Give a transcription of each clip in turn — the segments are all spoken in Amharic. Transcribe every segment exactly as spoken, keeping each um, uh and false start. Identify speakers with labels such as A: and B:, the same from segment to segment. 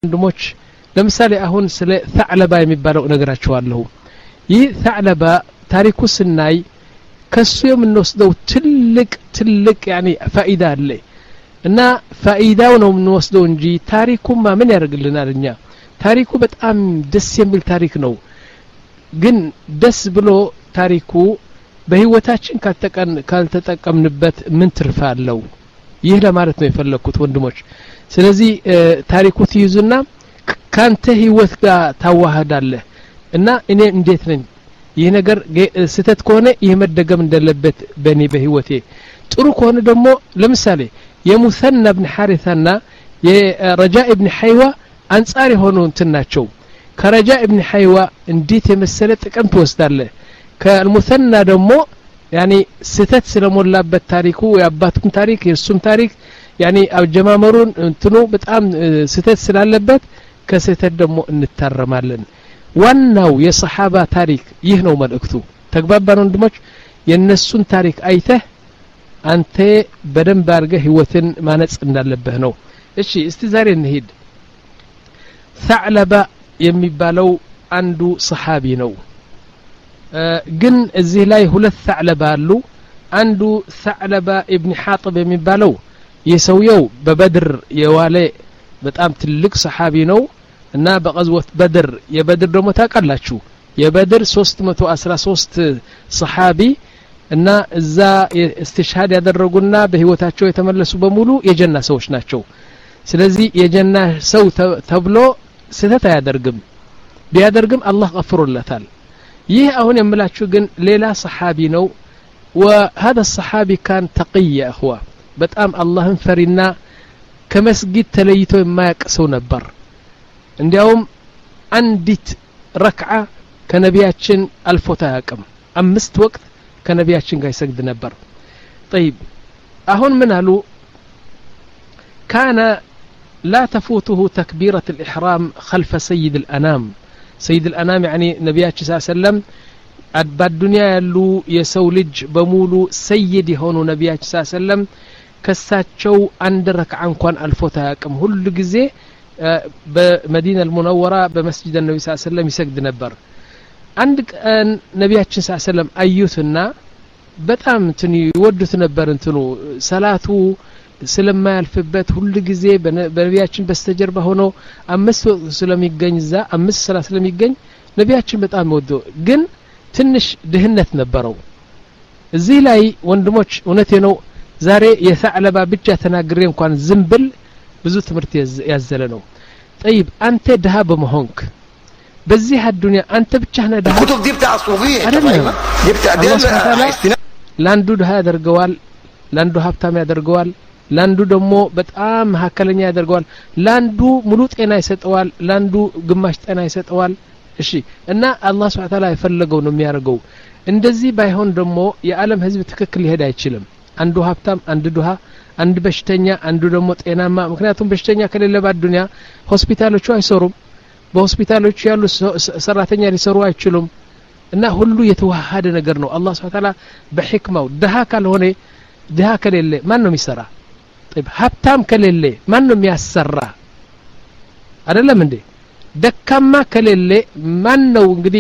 A: ወንድሞች ለምሳሌ አሁን ስለ ثعلባ የሚባለው ነገራችኋለሁ ይህ ثعلባ ታሪኩ ስናይ ከሱ የምንወስደው ትልቅ ትልቅ يعني ፋኢዳ አለ እና ፋኢዳው ነው የምንወስደው እንጂ ታሪኩማ ምን ያደርግልናል እኛ ታሪኩ በጣም ደስ የሚል ታሪክ ነው ግን ደስ ብሎ ታሪኩ በህይወታችን ካልተቀን ካልተጠቀምንበት ምን ትርፋለው ይህ ለማለት ነው የፈለኩት ወንድሞች ስለዚህ ታሪኩ ትይዙና ካንተ ህይወት ጋር ታዋሃዳለህ እና እኔ እንዴት ነኝ ይህ ነገር ስተት ከሆነ ይህ መደገም እንደለበት በእኔ በህይወቴ ጥሩ ከሆነ ደግሞ ለምሳሌ የሙሰና ኢብኑ ሐሪሳና የረጃ ኢብኑ ሐይዋ አንጻር የሆኑ እንትናቸው ከረጃ ኢብኑ ሐይዋ እንዴት የመሰለ ጥቅም ተወስዳለህ ከሙሰና ደግሞ يعني ስተት ስለሞላበት ታሪኩ ያባቱም ታሪክ የሱም ታሪክ يعني አጀማመሩን እንትኑ በጣም ስተት ስላለበት ከስተት ደግሞ እንታረማለን ዋናው የሰሃባ ታሪክ ይህ ነው መልእክቱ ተግባባን ወንድሞች የነሱን ታሪክ አይተህ አንተ በደንብ አድርገህ ህይወትን ማነጽ እንዳለበት ነው እሺ እስቲ ዛሬ እንሂድ ثعلባ የሚባለው አንዱ ሰሃቢ ነው ግን እዚህ ላይ ሁለት ثعلባ አሉ አንዱ ثعلባ ኢብኑ ሐጥብ የሚባለው የሰውየው በበድር የዋለ በጣም ትልቅ ሰሃቢ ነው እና በغزوة بدر የበድር ደግሞ ታቀላችሁ የበድር ሶስት መቶ አስራ ሶስት ሰሃቢ እና እዛ استشهاد ያደረጉና በህይወታቸው የተመለሱ በሙሉ የጀና ሰዎች ናቸው ስለዚህ የጀና ሰው ተብሎ ስተት አያደርግም ቢያደርግም አላህ غفرለታል ይህ አሁን የምላችሁ ግን ሌላ ሰሃቢ ነው وهذا الصحابي كان تقي يا اخوه በጣም አላህን ፈሪና ከመስጊድ ተለይቶ የማያቀሰው ነበር እንዲያውም አንዲት ረክዓ ከነቢያችን አልፎታ ያቀም አምስት ወቅት ከነቢያችን ጋር ይሰግድ ነበር طيب አሁን ምን አሉ كان لا تفوته تكبيرة الإحرام خلف سيد الأنام سيد الأنام يعني نبياتي صلى الله عليه وسلم بالدنيا ያሉ የሰው ልጅ በሙሉ ሰይድ የሆኑ ነቢያችን صلى الله عليه وسلم ከሳቸው አንድ ረክዓ እንኳን አልፎታ ያቀም ሁሉ ጊዜ በመዲና المنورة በመስጂድ النبي صلى الله عليه وسلم ይሰግድ ነበር አንድ ቀን ነቢያችን صلى الله عليه وسلم አዩትና በጣም እንትን ይወዱት ነበር እንትኑ ሰላቱ ስለማያልፍበት ሁሉ ጊዜ በነቢያችን በስተጀርባ ሆኖ አምስት ስለሚገኝ ዛ አምስት ሰላት ስለሚገኝ ነቢያችን በጣም ወዶ ግን ትንሽ ድህነት ነበረው እዚህ ላይ ወንድሞች እውነቴ ነው ዛሬ የثعلባ ብቻ ተናግሬ እንኳን ዝምብል ብዙ ትምርት ያዘለ ነው طيب አንተ ደሃ በመሆንክ በዚህ አዱንያ አንተ ብቻ ነህ ደሃ
B: الكتب دي بتاع الصوفيه دي بتاع
A: ላንዱ ደሃ ያደርገዋል ላንዱ ሀብታም ያደርገዋል ላንዱ ደግሞ በጣም መሐከለኛ ያደርገዋል ላንዱ ሙሉ ጤና ይሰጠዋል ላንዱ ግማሽ ጤና ይሰጠዋል እሺ እና አላህ Subhanahu Ta'ala የፈለገው ነው የሚያደርገው እንደዚህ ባይሆን ደግሞ የዓለም ህዝብ ትክክል ሊሄድ አይችልም አንዱ ሀብታም አንዱ ድሃ አንዱ በሽተኛ አንዱ ደግሞ ጤናማ ምክንያቱም በሽተኛ ከሌለ በአዱንያ ሆስፒታሎቹ አይሰሩም በሆስፒታሎቹ ያሉ ሰራተኛ ሊሰሩ አይችሉም እና ሁሉ የተዋሃደ ነገር ነው አላህ Subhanahu Ta'ala በህክማው ድሃ ካልሆነ ድሃ ከሌለ ማን ነው የሚሰራ طيب ሀብታም ከሌለ ማን ነው የሚያሰራ አይደለም እንዴ ደካማ ከሌለ ማን ነው እንግዲህ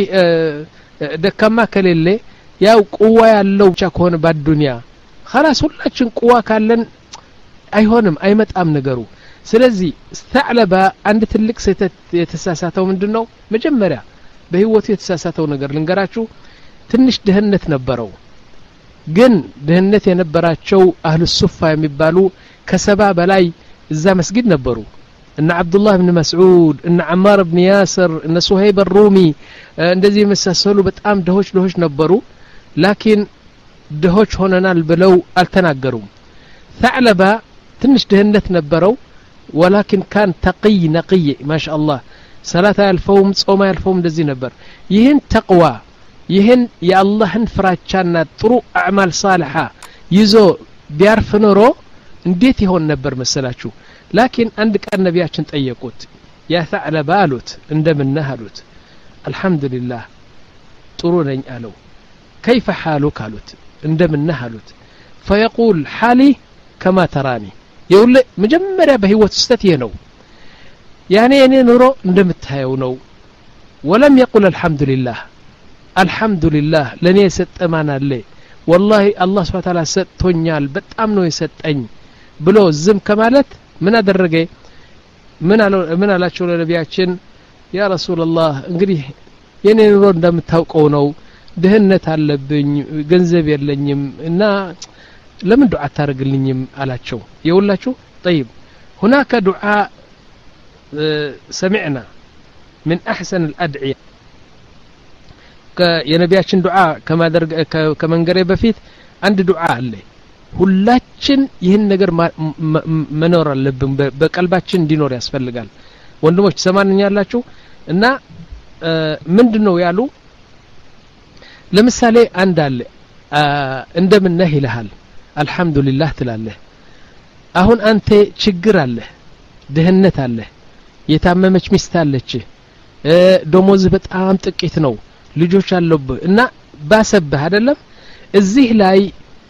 A: ደካማ ከሌለ ያው ቁዋ ያለው ብቻ ከሆነ በአዱንያ خلاص ሁላችን ቁዋ ካለን አይሆንም አይመጣም ነገሩ ስለዚህ ثعلባ አንድ ትልቅ ስህተት የተሳሳተው ምንድነው መጀመሪያ በህይወቱ የተሳሳተው ነገር ልንገራችሁ ትንሽ ድህነት ነበረው ግን ድህነት የነበራቸው አህሉ ሱፋ የሚባሉ ከሰባ በላይ እዛ መስጊድ ነበሩ እነ አብዱላህ ኢብኑ መስዑድ እነ አማር ኢብኑ ያስር እነ ሱሀይብ الرومي እንደዚህ መሳሰሉ በጣም ደሆች ደሆች ነበሩ ላኪን ደሆች ሆነናል ብለው አልተናገሩም ثعلባ ትንሽ ድህነት ነበረው ولكن كان تقي نقي ما شاء الله صلاه الفوم ጾም ያልፈውም እንደዚህ ነበር ይህን ተቅዋ ይህን የአላህን ፍራቻና ጥሩ አዕማል ሳሊሃ ይዞ ቢያርፍ ኖሮ እንዴት ይሆን ነበር መሰላችሁ ላኪን አንድ ቀን ነቢያችን ጠየቁት ያ ثعلባ አሉት እንደምነህ አሉት አልহামዱሊላህ ጥሩ ነኝ አለው كيف حالك አሉት እንደምነህ አሉት فيقول حالي كما تراني يقول مجمرة بهوة ستته ነው ያኔ እኔ ኑሮ እንደምታየው ነው ولم يقل الحمد لله الحمد لله ለኔ ሰጠማን አለ والله الله سبحانه وتعالى ሰጥቶኛል በጣም ነው የሰጠኝ ብሎ ዝም ከማለት ምን አደረገ ምን አለ ምን አላቸው ለነቢያችን ያ ረሱላህ እንግዲህ የኔ ኑሮ እንደምታውቀው ነው ድህነት አለብኝ ገንዘብ የለኝም እና ለምን ዱዓ ታረግልኝም አላቸው ይውላችሁ طيب هناك دعاء سمعنا من احسن الادعيه የነቢያችን ዱዓ ከማድረግ ከመንገሬ በፊት አንድ ዱዓ አለ ሁላችን ይህን ነገር መኖር አለብን በቀልባችን እንዲኖር ያስፈልጋል ወንድሞች ሰማንኛላችሁ እና ምንድነው ያሉ ለምሳሌ አንድ አለ እንደምን ነህ ይልሃል አልহামዱሊላህ ትላለህ አሁን አንተ ችግር አለ ድህነት አለ የታመመች ሚስት አለች ደሞዝ በጣም ጥቂት ነው ልጆች አለብህ እና ባሰብህ አይደለም እዚህ ላይ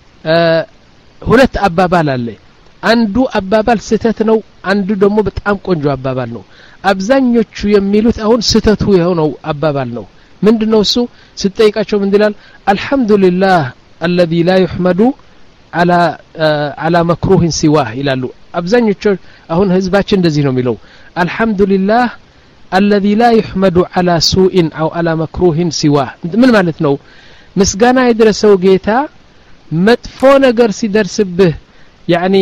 A: ሁለት አባባል አለ አንዱ አባባል ስተት ነው አንዱ ደግሞ በጣም ቆንጆ አባባል ነው አብዛኞቹ የሚሉት አሁን ስተቱ የሆነው አባባል ነው ምንድነው እሱ ስትጠይቃቸው ምን ይላል አልহামዱሊላህ الذي لا يحمد على على مكروه سواه ይላሉ አብዛኞቹ አሁን ህዝባችን እንደዚህ ነው የሚለው አልহামዱሊላህ الذي لا يحمد على سوء او على مكروه سواه ምን ማለት ነው ምስጋና ይድረሰው ጌታ መጥፎ ነገር ሲደርስብህ يعني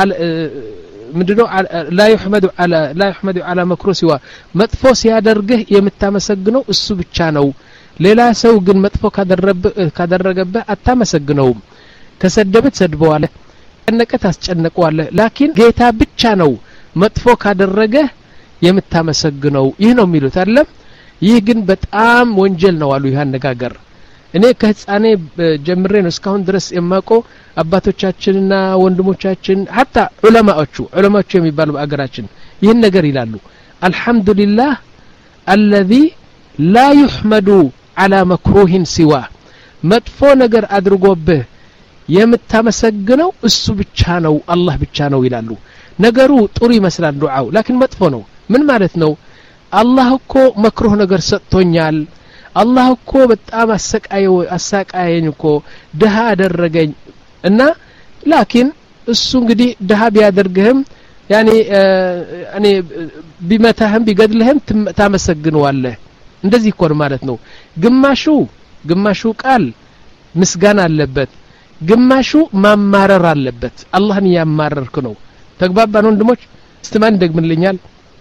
A: ምንድነው لا يحمد على لا يحمد على مكروه سواه መጥፎ ሲያደርግህ የምታመሰግነው እሱ ብቻ ነው ሌላ ሰው ግን መጥፎ ካደረገብህ አታመሰግነውም ከሰደበት ሰድበዋለህ ከነቀት አስጨነቀዋለህ ላኪን ጌታ ብቻ ነው መጥፎ ካደረገ የምታመሰግነው ይህ ነው የሚሉት አይደለም ይህ ግን በጣም ወንጀል ነው አሉ ይህ አነጋገር እኔ ከህፃኔ ጀምሬ ነው እስካሁን ድረስ የማውቀው አባቶቻችንና ወንድሞቻችን hatta ዑለማዎቹ ዑለማዎቹ የሚባሉ በአገራችን ይህን ነገር ይላሉ አልহামዱሊላህ الذي لا يحمد على مكروه سواه መጥፎ ነገር አድርጎብህ የምታመሰግነው እሱ ብቻ ነው አላህ ብቻ ነው ይላሉ ነገሩ ጥሩ ይመስላል ዱዓው ላኪን መጥፎ ነው ምን ማለት ነው አላህ እኮ መክሩህ ነገር ሰጥቶኛል አላህ እኮ በጣም አሰቃየው አሰቃየኝ እኮ ደሃ አደረገኝ እና ላኪን እሱ እንግዲህ ደሃ ቢያደርግህም ያኒ እኔ ቢመታህም ቢገድልህም ታመሰግነዋለህ እንደዚህ እኮ ማለት ነው ግማሹ ግማሹ ቃል ምስጋና አለበት ግማሹ ማማረር አለበት አላህን ያማረርክ ነው ተግባባን ወንድሞች استمان ደግምልኛል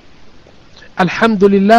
A: الحمدلله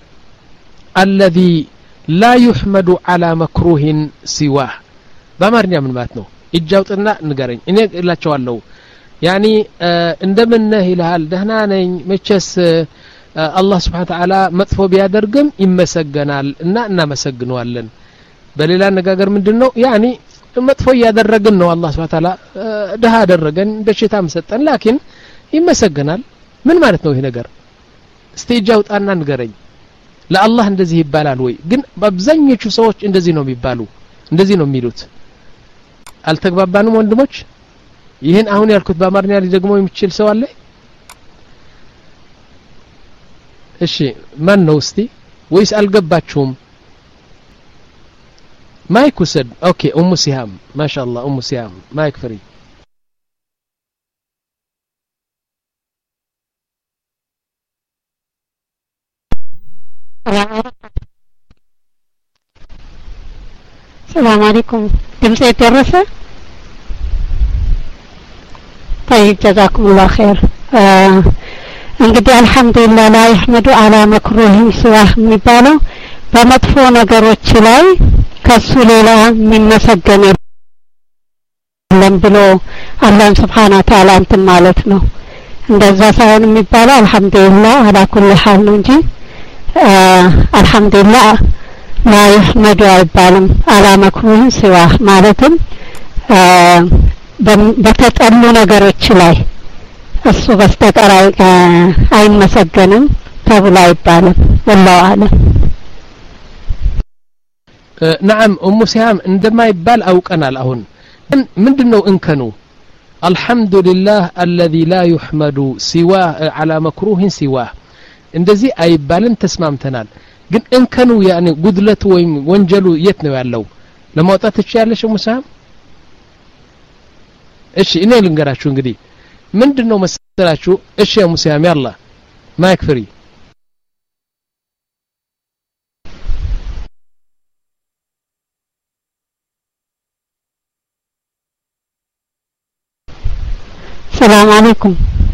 A: الذي لا يحمد على مكروه سواه በአማርኛ ምን ማለት ነው እጃውጥና ንገረኝ እኔ እላቸዋለሁ ያኒ እንደምን ነህ ይልሃል ደህና ነኝ መቸስ አላህ Subhanahu Wa Ta'ala መጥፎ ቢያደርግም ይመሰገናል እና እናመሰግነዋለን በሌላ አነጋገር ምንድነው ያኒ መጥፎ ያደረግን ነው አላህ Subhanahu Wa Ta'ala ደሃ አደረገን በሽታም ሰጠን ላኪን ይመሰገናል ምን ማለት ነው ይሄ ነገር እስቲጃውጣና ንገረኝ ለአላህ እንደዚህ ይባላል ወይ ግን በአብዛኞቹ ሰዎች እንደዚህ ነው የሚባሉ እንደዚህ ነው የሚሉት አልተግባባንም ወንድሞች ይሄን አሁን ያልኩት በአማርኛ ሊደግሞ የሚችል ሰው አለ እሺ ማን ነው እስቲ ወይስ አልገባችሁም ማይክ ውሰድ ኦኬ ኡሙ ሲሃም ማሻአላህ ኡሙ ሲሃም ማይክ ፍሪ
C: السلام عليكم دمسي الدرسة طيب جزاكم الله خير آه እንግዲህ አልহামዱሊላህ لا يحمد على مكروه سواه የሚባለው በመጥፎ ነገሮች ላይ ከሱ ሌላ የሚመሰገን የለም ብሎ አላህ Subhanahu Wa Ta'ala እንትን ማለት ነው እንደዛ ሳይሆን የሚባለው አልহামዱሊላህ على كل حال ነው እንጂ አልহামዱሊላህ لا يحمد አይባልም على مكروه سواه ማለትም በተጠሉ ነገሮች ላይ እሱ በስተቀር አይመሰገንም ተብሎ አይባልም والله اعلم
A: نعم ام سهام عندما يبال اوقنال አሁን ምንድነው እንከኑ الحمد لله الذي لا يحمد سواه على مكروه سواه እንደዚህ አይባልን ተስማምተናል ግን እንከኑ ያኒ ጉድለቱ ወይም ወንጀሉ የት ነው ያለው ለማውጣት ትችያለሽ ሙሳም እሺ እኔ ልንገራችሁ እንግዲህ ምንድነው መሰላችሁ እሺ ያ ሙሳም ያላ ማይክ ፍሪ
C: السلام عليكم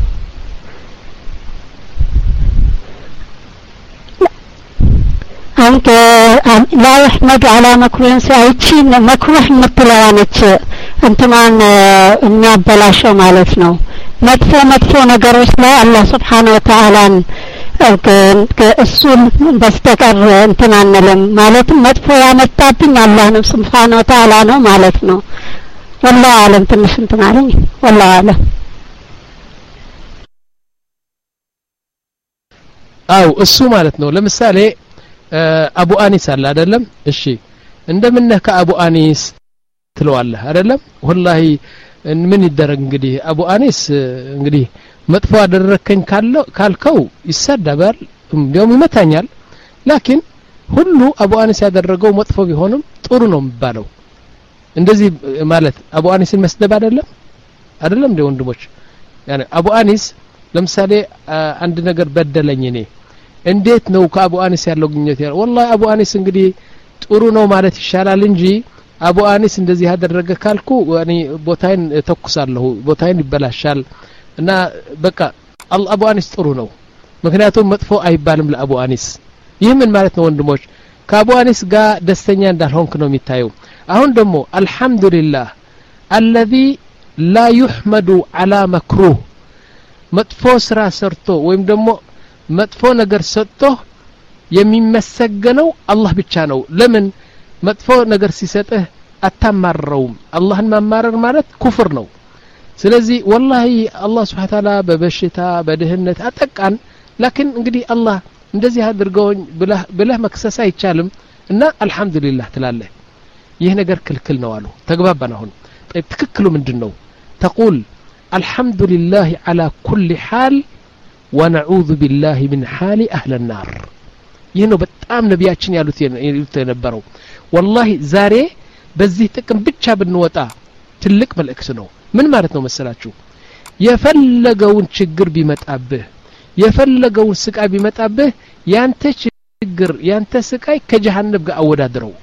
C: أنت لا يحمد على مكروه سايتشين مكروه متلوانت أنتمان إني بلاشو مالتنا مدفو مدفو نقروش لا الله سبحانه وتعالى السون بستقر انتمان نلم مالتنا مدفو يامتابين الله سبحانه وتعالى نو مالتنا والله أعلم تنش انتمان والله أعلم
A: አው እሱ ማለት ነው ለምሳሌ አቡ አኒስ አለ አይደለም እሺ እንደምነህ ከአቡ አኒስ ትለዋለህ አይደለም ወላሂ ምን ይደረግ እንግዲህ አቡ አኒስ እንግዲህ መጥፎ አደረከኝ ካለው ካልከው ይሰደባል እንደውም ይመታኛል ላኪን ሁሉ አቡ አኒስ ያደረገው መጥፎ ቢሆንም ጥሩ ነው የሚባለው እንደዚህ ማለት አቡ አኒስን መስደብ አይደለም አይደለም እንደ ወንድሞች ያኔ አቡ አኒስ ለምሳሌ አንድ ነገር በደለኝ እኔ እንዴት ነው ከአቡ አኒስ ያለው ግንኙነት ያለው والله አቡ አኒስ እንግዲህ ጥሩ ነው ማለት ይሻላል እንጂ አቡ አኒስ እንደዚህ ያደረገ ካልኩ እኔ ቦታዬን ተኩሳለሁ ቦታዬን ይበላሻል እና በቃ አቡ አኒስ ጥሩ ነው ምክንያቱም መጥፎ አይባልም ለአቡ አኒስ ይህ ምን ማለት ነው ወንድሞች ከአቡ አኒስ ጋር ደስተኛ እንዳልሆንክ ነው የሚታየው አሁን ደግሞ አልহামዱሊላህ الذي لا يحمد على مكروه መጥፎ ስራ ሰርቶ ወይም ደግሞ መጥፎ ነገር ሰጥቶ የሚመሰገነው አላህ ብቻ ነው ለምን መጥፎ ነገር ሲሰጥህ አታማረውም አላህን ማማረር ማለት ኩፍር ነው ስለዚህ والله አላህ Subhanahu Wa Ta'ala በበሽታ በድህነት አጠቃን ላኪን እንግዲህ አላህ እንደዚህ አድርገውኝ ብለህ ብለህ መክሰስ አይቻልም እና አልহামዱሊላህ ትላለህ ይህ ነገር ክልክል ነው አሉ ተግባባን አሁን ትክክሉ ምንድነው تقول الحمد لله على كل حال ونعوذ بالله من حال أهل النار ይሄነው በጣም ነብያችን ያሉት ያሉት የነበረው والله ዛሬ በዚህ ጥቅም ብቻ ብንወጣ ትልቅ መልእክት ነው ምን ማለት ነው መሰላችሁ የፈለገውን ችግር ቢመጣብህ የፈለገውን ስቃይ ቢመጣብህ ያንተ ችግር ያንተ ስቃይ ከጀሃነም ጋር አወዳድረው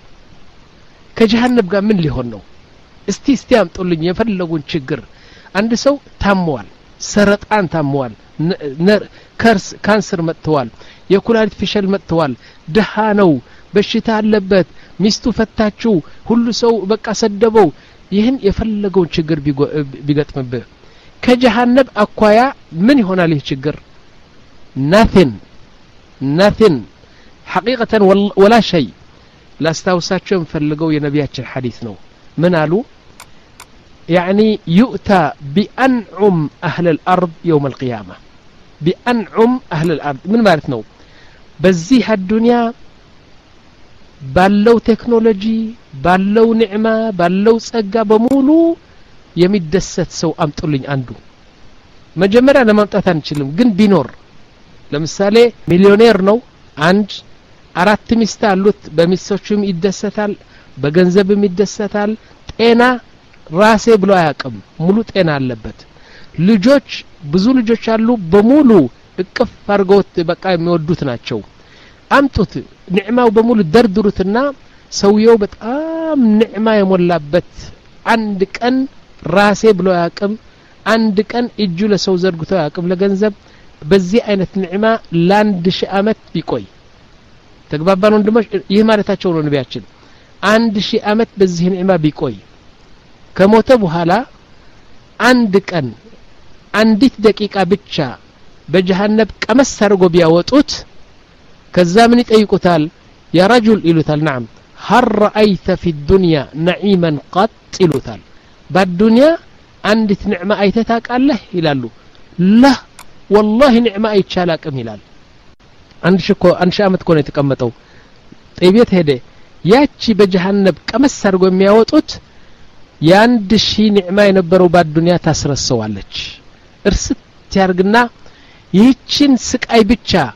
A: ከጀሃነም ጋር ምን ሊሆን ነው እስቲ እስቲ አምጡልኝ የፈለገውን ችግር አንድ ሰው ታሟል ሰረጣን ታሟል ከርስ ካንሰር መጥቷል የኩላሊት ፊሸል መጥቷል ደሃ ነው በሽታ አለበት ሚስቱ ፈታችው ሁሉ ሰው በቃ ሰደበው ይህን የፈለገውን ችግር ቢገጥምብህ ከጀሃነም አኳያ ምን ይሆናል ይህ ችግር nothing nothing حقيقة ولا شيء ላስታውሳቸው ፈልገው የነቢያችን ሐዲስ ነው ምን አሉ يعني يؤتى بأنعم أهل الأرض يوم القيامة بأنعم أهل الأرض من معناتنو بزيها الدنيا بالو تكنولوجي بالو نعمة بالو ጸጋ بمولو يمدست سو أمطلኝ አንዱ መጀመሪያ ለማምጣት አንችልም ግን ቢኖር ለምሳሌ ሚሊዮኔር ነው አንድ አራት ሚስት አሉት በሚስቶቹም ይደሰታል በገንዘብም ይደሰታል ጤና ራሴ ብሎ አያቀም ሙሉ ጤና አለበት ልጆች ብዙ ልጆች አሉ በሙሉ እቅፍ አርገውት በቃ የሚወዱት ናቸው አምጡት ንዕማው በሙሉ ደርድሩትና ሰውየው በጣም ንዕማ የሞላበት አንድ ቀን ራሴ ብሎ አያቀም አንድ ቀን እጁ ለሰው ዘርግቶ አያቀም ለገንዘብ በዚህ አይነት ንዕማ ላንድ ሺህ አመት ቢቆይ ተግባባን ወንድሞች ይህ ማለታቸው ነው ነቢያችን አንድ ሺህ አመት በዚህ ንዕማ ቢቆይ ከሞተ በኋላ አንድ ቀን አንዲት ደቂቃ ብቻ በጀሃነም ቀመስ አድርጎ ቢያወጡት ከዛ ምን ይጠይቁታል ያ ረጁል ይሉታል نعم هل رأيت في الدنيا نعيما قط ይሉታል በዱንያ አንዲት ንዕማ አይተህ ታውቃለህ ይላሉ لا والله ንዕማ አይቻላቅም ይላል አንድ ሽኮ አንድ ሺህ አመት ኮነ የተቀመጠው ጠይቤት ሄደ ያቺ በጀሃነም ቀመስ አድርጎ የሚያወጡት ያንድ ሺህ ንዕማ የነበረው በዱንያ ታስረሰዋለች እርስ ያርግና ይህችን ስቃይ ብቻ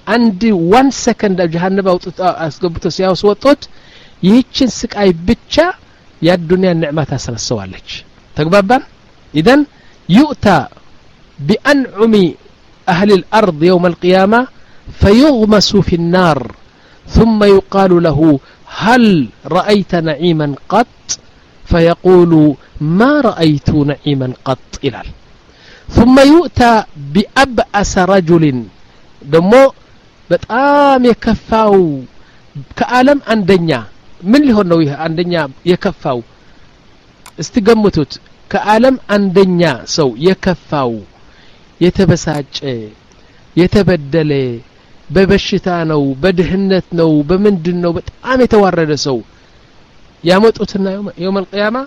A: አንድ one second ጀሃነም አውጥቶ አስገብቶ ሲያስወጡት ይህችን ስቃይ ብቻ የዱንያ ንዕማ ታስረሳዋለች ተግባባን اذا يؤتى بانعم اهل الارض يوم القيامه فيغمس في النار ثم يقال له هل رأيت نعيما قط فيقول ما رأيت نعيما قط إلى ثم يؤتى بأبأس رجل دمو بتقام يكفاو كعالم عندنا من اللي هو نويه عندنا يكفاو استقمتوت كعالم عندنا سو يكفاو يتبساج يتبدل በበሽታ ነው በድህነት ነው በመንድን ነው በጣም የተዋረደ ሰው ያመጡትና يوم القيامه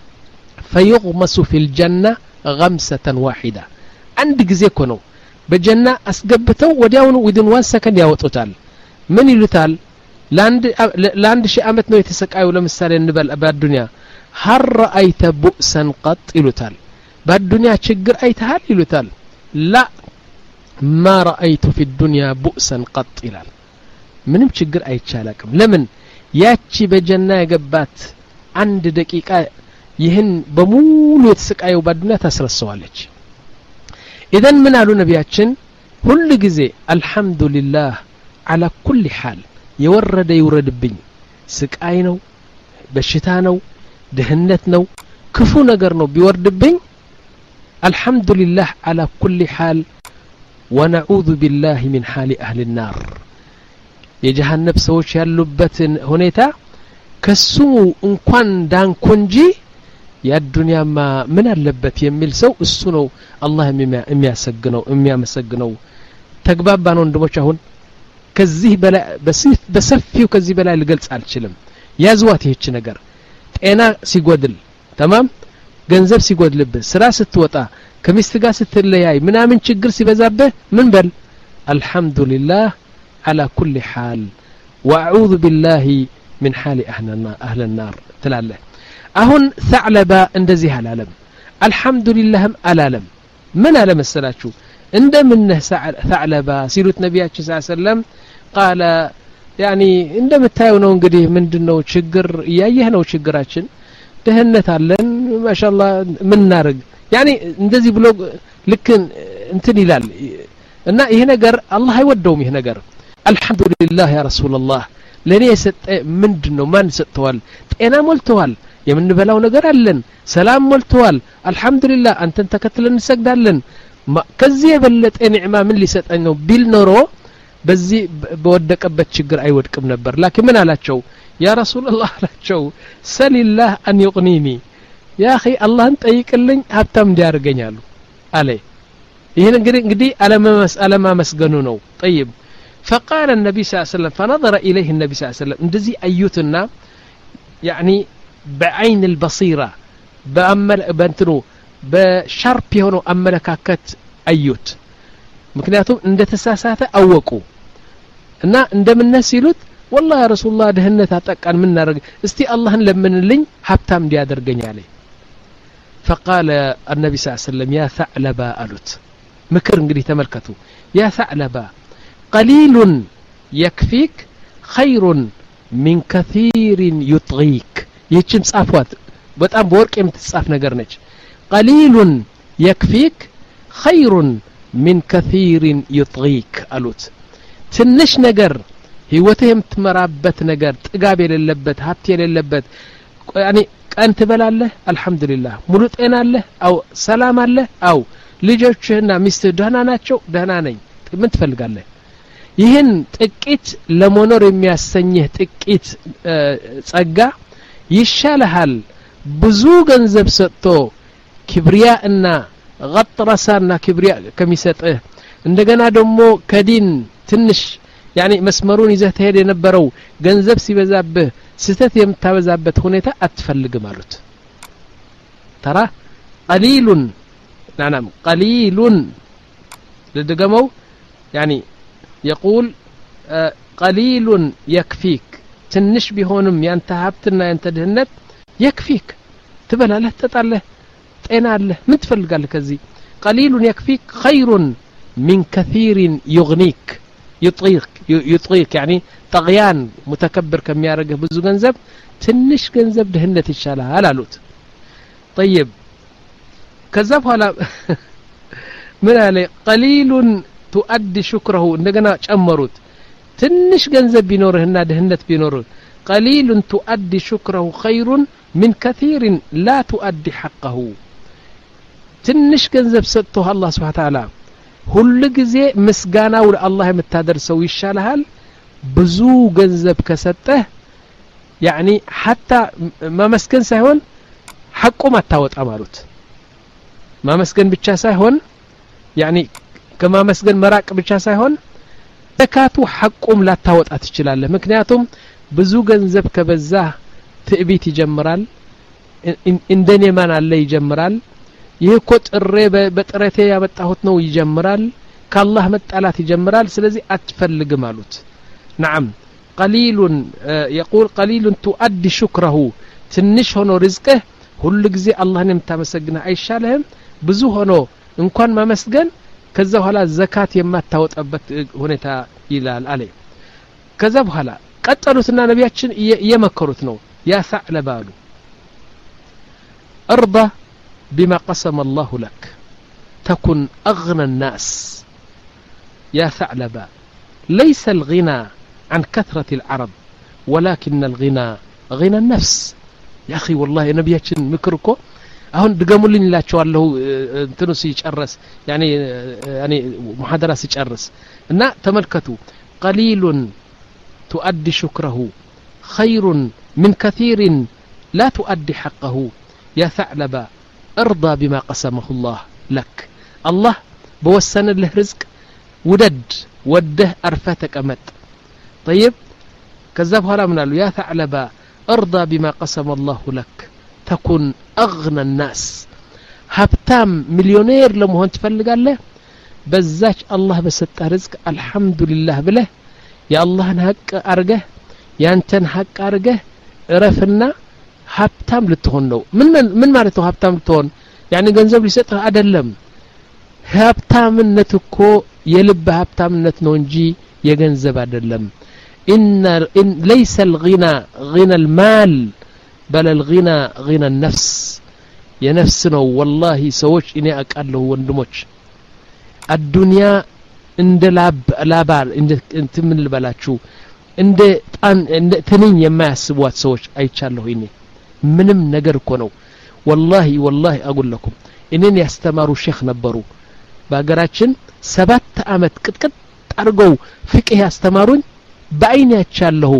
A: فيغمس في الجنه غمسه واحده አንድ ጊዜ እኮ ነው በጀና አስገብተው ወዲያውኑ within one second ያወጡታል ምን ይሉታል ላንድ ላንድ ሺህ አመት ነው የተሰቃዩ ለምሳሌ እንበል በዱንያ هل رأيت بؤسا قط ይሉታል በዱንያ ችግር አይተሃል ይሉታል لا ما رأيت في الدنيا بؤسا قط إلى منم ችግር አይቻላቅም ለምን ያቺ በጀና የገባት አንድ ደቂቃ ይህን በሙሉ የተሰቃየው በዱንያ ታስረሳዋለች اذا ምን አሉ ነቢያችን ሁሉ ጊዜ አልহামዱሊላህ على كل حال የወረደ ይወረድብኝ ስቃይ ነው በሽታ ነው ድህነት ነው ክፉ ነገር ነው ቢወርድብኝ አልহামዱሊላህ على كل حال ونعوذ بالله من حال أهل النار የጀሃነም ሰዎች ያሉበትን ሁኔታ ከሱ እንኳን ዳንኩንጂ ያዱንያማ ምን አለበት የሚል ሰው እሱ ነው አላህ የሚያሰግነው የሚያመሰግነው ተግባባን ወንድሞች አሁን ከዚህ በላይ በሰፊው ከዚህ በላይ ልገልጽ አልችልም ያዝዋት ይህች ነገር ጤና ሲጎድል تمام ገንዘብ ሲጎድልብህ ስራ ስትወጣ ከሚስት ጋር ስትለያይ ምናምን ችግር ሲበዛብህ ምን በል አልহামዱሊላህ على كل حال واعوذ بالله من حال اهل النار ትላለህ አሁን ثعلب እንደዚህ አላለም አልহামዱሊላህም አላለም ምን አለ መሰላችሁ እንደምን ثعلب ሲሉት ነብያችን ሰለላሁ ዐለይሂ ወሰለም قال يعني እንደምታየው ነው እንግዲህ ምንድነው ችግር ያየህ ነው ችግራችን ደህነት አለን ማሻአላህ ምን እናርግ يعني እንደዚህ ብሎ ልክ እንትን ይላል እና ይሄ ነገር አላህ አይወደውም ይሄ ነገር አልহামዱሊላህ ያ ረሱላህ ለኔ የሰጠ ምንድነው ማን ሰጥቷል ጤና ሞልቷል የምንበላው ነገር አለን ሰላም ሞልቷል አልহামዱሊላህ አንተን ተከትለን እንሰግዳለን ከዚህ የበለጠ ኒዕማ ምን ሊሰጠኝ ነው ቢል ኖሮ በዚህ በወደቀበት ችግር አይወድቅም ነበር ላኪን ምን አላቸው ያ ረሱላህ አላቸው ሰሊላህ አን ይቅኒኒ يا أخي الله ጠይቅልኝ ሀብታም እንዲያርገኛሉ አለ ይሄን እንግዲህ እንግዲህ አለማ ما مسجنوا ነው طيب فقال النبي صلى الله عليه وسلم فنظر إليه النبي صلى الله عليه وسلم እንደዚህ አዩትና يعني بعين البصيرة بأمل بنتنو بشرب የሆነው አመለካከት አዩት ምክንያቱም እንደተሳሳተ አወቁ እና እንደምነስ ይሉት والله يا رسول الله دهنت አጠቃን ምን እናርግ እስቲ አላህን ለምንልኝ ሀብታም እንዲያደርገኝ አለ فقال النبي صلى الله عليه وسلم يا ثعلبة ألوت مكر انقدي تملكتو يا ثعلبة قليل يكفيك خير من كثير يطغيك يتشن صافوات بطعم بورك امتصاف نقرنج قليل يكفيك خير من كثير يطغيك ألوت تنش نقر ህይወትህም ትመራበት ነገር ጥጋብ የሌለበት ሀብት የሌለበት يعني አንተ በላለህ አልহামዱሊላህ ሙሉ ጤና አለ አው ሰላም አለ አው ልጆችህና ሚስትህ ደህና ናቸው ደህና ነኝ ምን ትፈልጋለህ ይህን ጥቂት ለመኖር የሚያሰኝህ ጥቂት ጸጋ ይሻልሃል ብዙ ገንዘብ ሰጥቶ ክብሪያና غطرسና ክብሪያ ከሚሰጥህ እንደገና ደግሞ ከዲን ትንሽ يعني መስመሩን ይዘህ ተሄድ የነበረው ገንዘብ ሲበዛብህ ስተት የምታበዛበት ሁኔታ አትፈልግ ማለት ترى قليل نعم قليل لدغمو يعني يقول آه قليل يكفيك ትንሽ ቢሆንም ያንተ ሀብትና ያንተ ድህነት يكفيك ትበላለህ ተጣለህ ጤና አለ ምን ትፈልጋለህ ከዚህ قليل يكفيك خير من كثير يغنيك يطيق يطيق يعني طغيان متكبر كم يارجه بزو ገንዘብ ትንሽ ገንዘብ ድህነት ይሻላል አሉት طيب ከዛ በኋላ ምን አለ قليل تؤدي شكره እንደገና ጨመሩት ትንሽ ገንዘብ ቢኖርህና ድህነት ቢኖርህ قليل تؤدي شكره خير من كثير لا تؤدي حقه ትንሽ ገንዘብ ሰጥቶህ አላህ Subhanahu Wa Ta'ala ሁሉ ጊዜ ምስጋናው ለአላህ የምታደርሰው ይሻላል ብዙ ገንዘብ ከሰጠህ يعني حتى ما مسكن ሳይሆን حقه ማታወጣ ማለት ما مسكن ብቻ ሳይሆን يعني كما مسكن መራቅ ብቻ ሳይሆን ዘካቱ حقهم ላታወጣ ትችላለህ ምክንያቱም ብዙ ገንዘብ ከበዛ ትዕቢት ይጀምራል እንደኔ ማን አለ ይጀምራል ይህ እኮ ጥሬ በጥረቴ ያመጣሁት ነው ይጀምራል ከአላህ መጣላት ይጀምራል ስለዚህ አትፈልግም አሉት نعم قليل يقول قليل تؤدي شكره ትንሽ ሆኖ ርዝቅህ ሁሉ ጊዜ አላህን የምታመሰግነው አይሻልህም ብዙ ሆኖ እንኳን ማመስገን ከዛ በኋላ ዘካት የማታወጣበት ሁኔታ ይላል አለ ከዛ በኋላ ቀጠሉትና ነቢያችን እየመከሩት ነው ያ ثعلب አሉ ارضى بما قسم الله لك تكن أغنى الناس يا ثعلب ليس الغنى عن كثرة العرب ولكن الغنى غنى النفس يا أخي والله نبياتنا مكركو አሁን ድገሙልኝ ላችኋለሁ እንትኑ ሲጨርስ يعني يعني محاضرة ሲጨርስ እና ተመልከቱ قليل تؤدي شكره خير من كثير لا تؤدي حقه يا ثعلب ارضى بما قسمه الله لك الله بوسن له رزق ودد وده أرفتك أمت طيب كذب هلا من قالوا يا ثعلب ارضى بما قسم الله لك تكون أغنى الناس هبتام مليونير لمهن تفلق له بزاش الله بسته رزق الحمد لله بله يا الله حق أرجه يا أنتن حق أرجه رفنا هبتام لتهون ነው ምን ምን ማለት ነው ሀብታም ልትሆን يعني ገንዘብ ሊሰጥህ አይደለም ሀብታምነት እኮ የልብ ሀብታምነት ነው እንጂ የገንዘብ አይደለም ان ليس الغنى غنى المال بل الغنى غنى النفس የነፍስ ነው والله ሰዎች እኔ አቃለሁ ወንድሞች الدنيا እንደ ላብ ላባር እንት ምን ልበላችሁ እንደ ጣን እንደ ትንኝ የማያስቧት ሰዎች አይቻለሁ እኔ ምንም ነገር እኮ ነው والله والله اقول لكم እኔን ያስተማሩ ሼክ ነበሩ በአገራችን ሰባት አመት ቅጥቅጥ አርገው ፍቅህ ያስተማሩኝ በአይኔ ያቻለሁ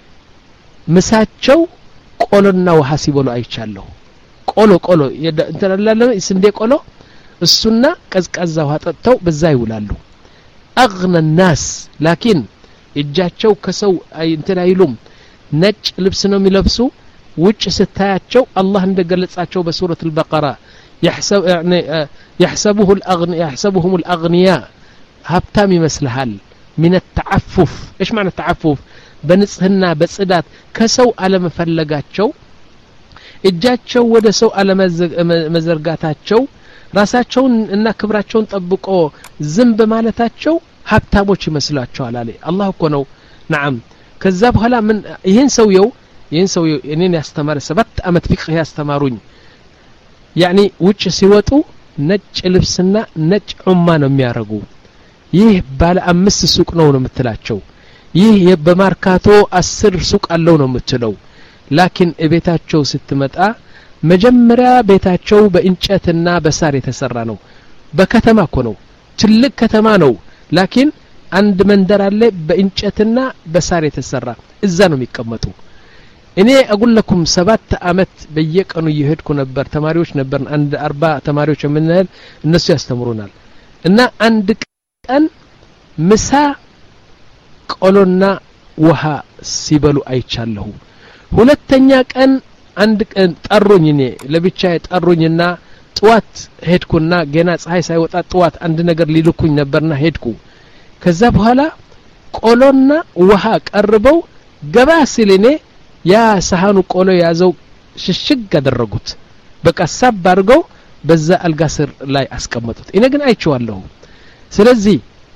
A: ምሳቸው ቆሎና ውሃ ሲበሉ አይቻለሁ ቆሎ ቆሎ እንተላላለ ስንዴ ቆሎ እሱና ቀዝቃዛ ውሃ ጠጥተው በዛ ይውላሉ اغنى الناس لكن እጃቸው ከሰው እንትን አይሉም ነጭ ልብስ ነው የሚለብሱ ውጭ ስታያቸው አላህ እንደገለጻቸው በሱረት البقرة يحسب يعني يحسبه الاغنياء يحسبهم الاغنياء هبتام يمسلحال من التعفف ايش معنى التعفف በንጽህና በጽዳት ከሰው አለመፈለጋቸው እጃቸው ወደ ሰው አለመዘርጋታቸው ራሳቸውን እና ክብራቸውን ጠብቆ ዝም በማለታቸው ሀብታሞች ይመስላቸዋል አለ አላህ እኮ ነው نعم ከዛ በኋላ ምን ይሄን ሰውየው ይሄን ሰውየው እኔን ያስተማረ ሰባት አመት ፍቅህ ያስተማሩኝ يعني ውጭ ሲወጡ ነጭ ልብስና ነጭ ዑማ ነው የሚያረጉ ይህ ባለ አምስት ሱቅ ነው ነው የምትላቸው ይህ በማርካቶ አስር ሱቅ አለው ነው የምትለው ላኪን እቤታቸው ስትመጣ መጀመሪያ ቤታቸው በእንጨትና በሳር የተሰራ ነው በከተማ እኮ ነው ትልቅ ከተማ ነው ላኪን አንድ መንደር አለ በእንጨትና በሳር የተሰራ እዛ ነው የሚቀመጡ እኔ አقول لكم ሰባት አመት በየቀኑ ይሄድኩ ነበር ተማሪዎች ነበር አንድ አርባ ተማሪዎች ምንል እነሱ ያስተምሩናል እና አንድ ቀን ምሳ ቆሎና ውሃ ሲበሉ አይቻለሁ ሁለተኛ ቀን አንድ ቀን ጠሩኝ እኔ ለብቻዬ ጠሩኝና ጧት ሄድኩና ገና ፀሐይ ሳይወጣ ጧት አንድ ነገር ሊልኩኝ ነበርና ሄድኩ ከዛ በኋላ ቆሎና ውሃ ቀርበው ገባ ሲልኔ ያ ሰሃኑ ቆሎ ያዘው ሽሽግ አደረጉት በቃ ሳብ አድርገው በዛ አልጋስር ላይ አስቀመጡት እኔ ግን አይቼዋለሁ ስለዚህ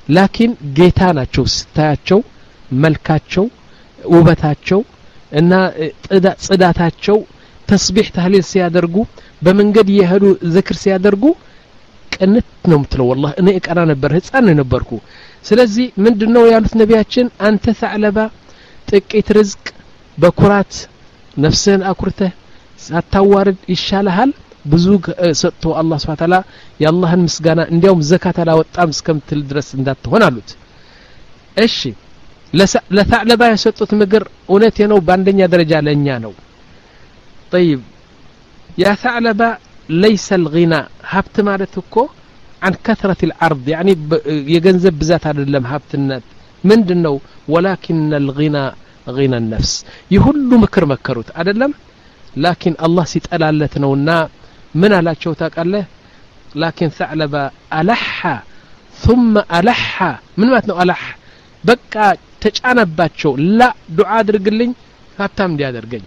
A: ላኪን ጌታ ናቸው ስታያቸው መልካቸው ውበታቸው እና ጽዳታቸው ተስቢህ ተህሊል ሲያደርጉ በመንገድ ይሄዱ ዝክር ሲያደርጉ ቅንት ነው ምትለው والله እኔ እቀራ ነበር ህፃን ነበርኩ ስለዚህ ምንድነው ያሉት ነቢያችን አንተ ሰዕለባ ጥቂት ርዝቅ በኩራት ነፍስህን አኩርተህ ሳታዋርድ ይሻልሃል ብዙ ሰጥቶ አላህ Subhanahu Ta'ala የአላህን ምስጋና እንዲያውም ዘካት አላወጣም እስከምትል ድረስ እንዳትሆን አሉት እሺ ለሰዕለባ የሰጡት ምክር እውነቴ ነው በአንደኛ ደረጃ ለኛ ነው طيب يا ثعلبة ليس الغنى هبت مالتكو عن كثرة العرض يعني يجنزب بذات هذا اللم هبت النت من دنو ولكن الغنى غنى النفس يهل مكر مكروت أدلم لكن الله سيتقال لتنونا من على شوتك الله لكن ثعلبة ألح ثم ألح من ما تنو ألح بقى تجانا باتشو لا دعاء درقلين هبتام دي درقلين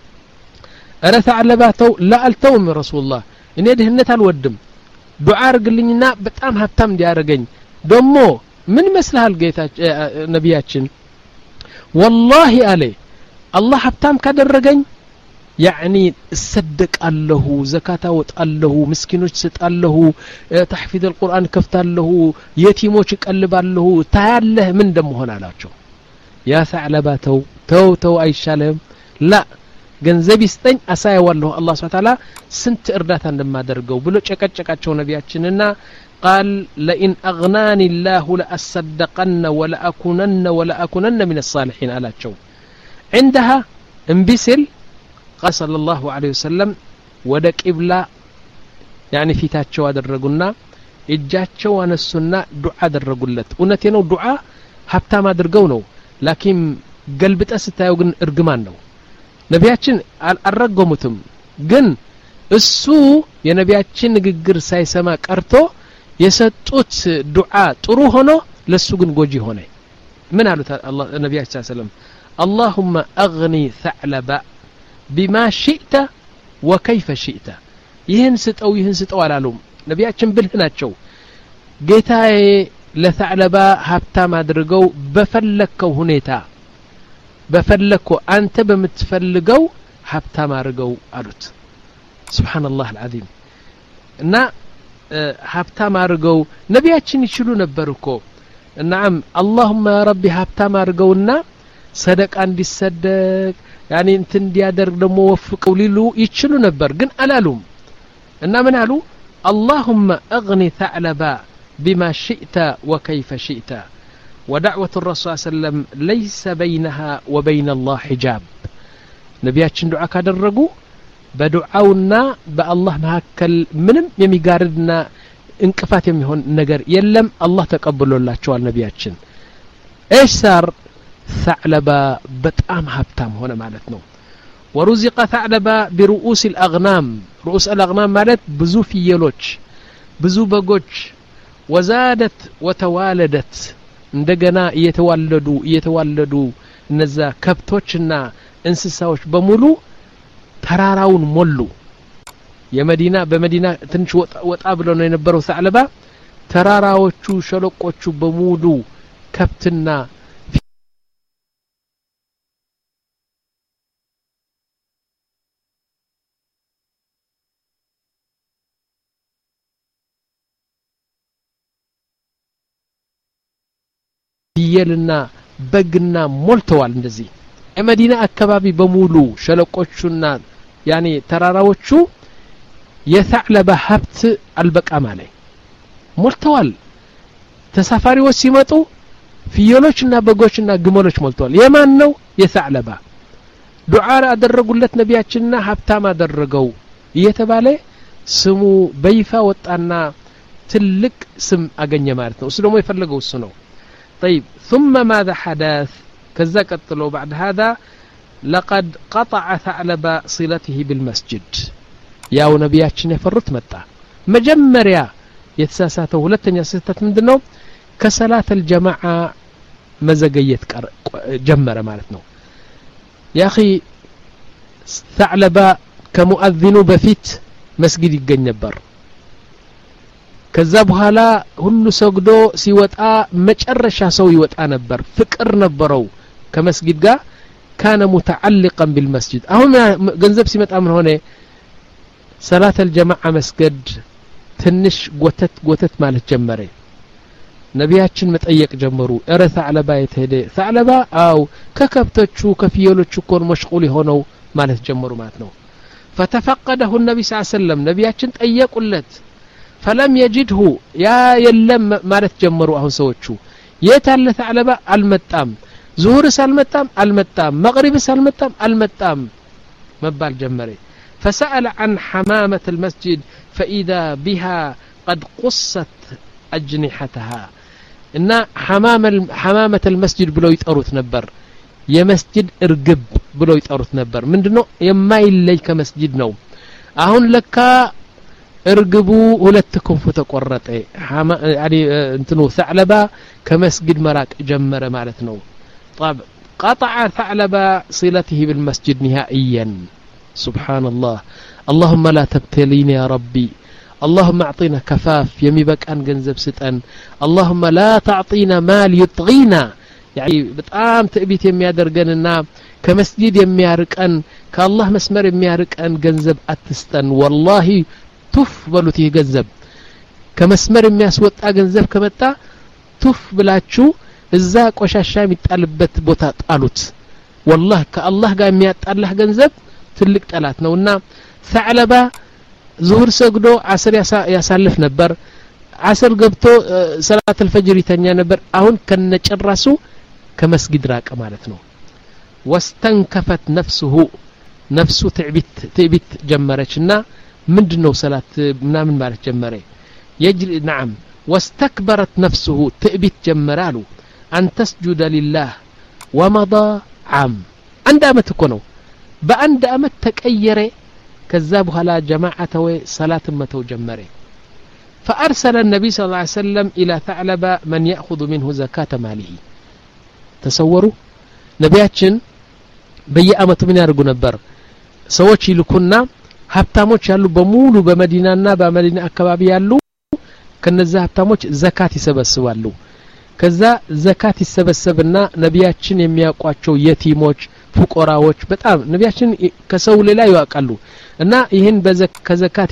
A: أنا ثعلباتو لا ألتوم من رسول الله إن يده النت الودم دعاء رجلنا بتأم هبتم دي أرجين دمو من مثلها الجيت نبياتشن والله عليه الله هبتم كدر رجين يعني صدق الله زكاة وت الله مسكينوش ست الله تحفيظ القرآن كفت الله يتيموش قلب الله تعاله من دم هنا لاتشو يا ثعلباتو تو تو أي شالم لا ገንዘብ ይስጠኝ አሳየዋለሁ አላህ Subhanahu Ta'ala ስንት እርዳታ እንደማደርገው ብሎ ጨቀጨቃቸው ነቢያችንና قال لئن اغناني الله لاصدقن ولا اكونن ولا اكونن من الصالحين አላቸው عندها እንቢስል قال صلى الله عليه وسلم ወደ ቂብላ يعني ፊታቸው አደረጉና እጃቸው አነሱና ዱዓ አደረጉለት እውነቴ ነው ዱዓ ሀብታም አድርገው ነው ላኪን ገልብጠ ስታየው ግን እርግማን ነው ነቢያችን አልረገሙትም ግን እሱ የነቢያችን ንግግር ሳይሰማ ቀርቶ የሰጡት ዱዓ ጥሩ ሆኖ ለሱ ግን ጎጂ ሆነ ምን አሉት አላህ ነቢያችን ሰለላሁ ዐለይሂ ወሰለም اللهم اغني ثعلبا بما شئت وكيف شئت ይህን ስጠው ይህን ስጠው አላሉም ነቢያችን ብልህ ናቸው ጌታዬ ለثعلبا ሀብታም አድርገው በፈለከው ሁኔታ በፈለኩ አንተ በመትፈልገው ሀብታም አድርገው አሉት ሱብሃንአላህ አልዓዚም እና ሀብታም አድርገው ነቢያችን ይችሉ ነበርኮ እናም اللهم يا ربي ሀብታም አድርገውና ሰደቃ እንዲሰደቅ يعني እንት እንዲያደርግ ደሞ ወፍቀው ሊሉ ይችሉ ነበር ግን አላሉም እና ምን አሉ اللهم اغني ثعلبا بما شئت وكيف شئت ودعوة الرسول صلى الله عليه وسلم ليس بينها وبين الله حجاب نبياتشن دعاء كادرقو بدعاونا بالله مهكل منم يميقاردنا انكفات يميهون نقر يلم الله تقبلوا الله شوال نبياتشن ايش صار ثعلبا بتأم هبتام هنا مالتنا ورزق ثعلبا برؤوس الأغنام رؤوس الأغنام مالت بزو في يلوش بزو بقوش وزادت وتوالدت እንደገና እየተዋለዱ እየተዋለዱ እነዛ ከብቶችና እንስሳዎች በሙሉ ተራራውን ሞሉ የመዲና በመዲና ትንሽ ወጣ ብሎ ነው የነበረው ሰዕለባ ተራራዎቹ ሸለቆቹ በሙሉ ከብትና ፍየልና በግና ሞልተዋል እንደዚህ የመዲና አካባቢ በሙሉ ሸለቆቹና ያኔ ተራራዎቹ የሰዕለባ ሀብት አልበቃ ማለት ሞልተዋል ተሳፋሪዎች ሲመጡ ፍየሎችና በጎችና ግመሎች ሞልተዋል የማን ነው የሰዕለባ ዱዓ አደረጉለት ነቢያችንና ሀብታም አደረገው እየተባለ ስሙ በይፋ ወጣና ትልቅ ስም አገኘ ማለት ነው እሱ ደግሞ የፈለገው እሱ ነው طيب ثم ماذا حدث كذا قتلوا بعد هذا لقد قطع ثعلب صلته بالمسجد يا نبياتنا يفرط متى مجمريا يتساساته ሁለተኛ ስህተት ምንድነው ከሰላት الجماعه መዘገየት ጀመረ ማለት ነው يا اخي ثعلب كمؤذن بفيت مسجد ይገኝ ነበር ከዛ በኋላ ሁሉ ሰግዶ ሲወጣ መጨረሻ ሰው ይወጣ ነበር ፍቅር ነበረው ከመስጊድ ጋር كان متعلقا بالمسجد አሁን ገንዘብ ሲመጣ ምን ሆነ ሰላት الجماعه መስገድ ትንሽ ጎተት ጎተት ማለት ጀመረ ነቢያችን መጠየቅ ጀመሩ እረ ثعلبا የተሄደ ثعلبا አው ከከብቶቹ ከፍየሎቹ ኮን መሽغول ሆነው ማለት ጀመሩ ማለት ነው فتفقده النبي صلى الله عليه وسلم ነቢያችን ጠየቁለት فلم يجده يا يلم ማለት ጀመሩ አሁን ሰዎቹ የታለ ثعلبا አልመጣም ظهر سالمتام المتام مغرب سالمتام المتام مبال جمري فسأل عن حمامة المسجد فإذا بها قد قصت أجنحتها إن حمام حمامة المسجد بلو يتأروت نبر يا مسجد ارقب بلو يتأروت نبر من دنو يما يلي كمسجد نو أهون لك ارقبوا ولتكم فتقرط يعني انتنو ثعلبا كمسجد مراك جمر مالتنو طب قطع ثعلبا صلته بالمسجد نهائيا سبحان الله اللهم لا تبتلينا يا ربي اللهم اعطينا كفاف يمي بك ان ገንዘብ ስጠን اللهم لا تعطينا مال يطغينا يعني በጣም ትዕቢት የሚያደርገንና ከመስጊድ የሚያርቀን ከአላህ መስመር የሚያርቀን ገንዘብ አትስጠን والله ቱፍ በሉት ይህ ገንዘብ ከመስመር የሚያስወጣ ገንዘብ ከመጣ ቱፍ ብላችሁ እዛ ቆሻሻ የሚጣልበት ቦታ ጣሉት والله ከአላህ ጋር የሚያጣላህ ገንዘብ ትልቅ ጠላት ነውና ثعلبا ዙሁር ሰግዶ ዓስር ያሳልፍ ነበር ዓስር ገብቶ ሰላት الفجر ይተኛ ነበር አሁን ከነጨራሱ ከመስጊድ ራቀ ማለት ነው واستنكفت نفسه نفسه تعبت تعبت ጀመረችና ምንድነው ሰላት ምናምን ማለት ጀመረ يجري نعم واستكبرت نفسه تعبت ጀመራሉ أن تسجد لله ومضى عام عند أمت كونو بأند أمت تكأير كذابها لا جماعة صلاة متو جمري فأرسل النبي صلى الله عليه وسلم إلى ثعلبا من يأخذ منه زكاة ماله تصوروا نبياتشن بي أمت من يرغو نبر سوچي لكنا هبتاموش يالو بمولو بمدينة بمدينة أكبابي يالو كنزا هبتاموش زكاة يسبسوالو ከዛ ዘካት ይሰበሰብና ነቢያችን የሚያቋቸው የቲሞች ፉቆራዎች በጣም ነቢያችን ከሰው ሌላ ያውቃሉ እና ይሄን በዘካት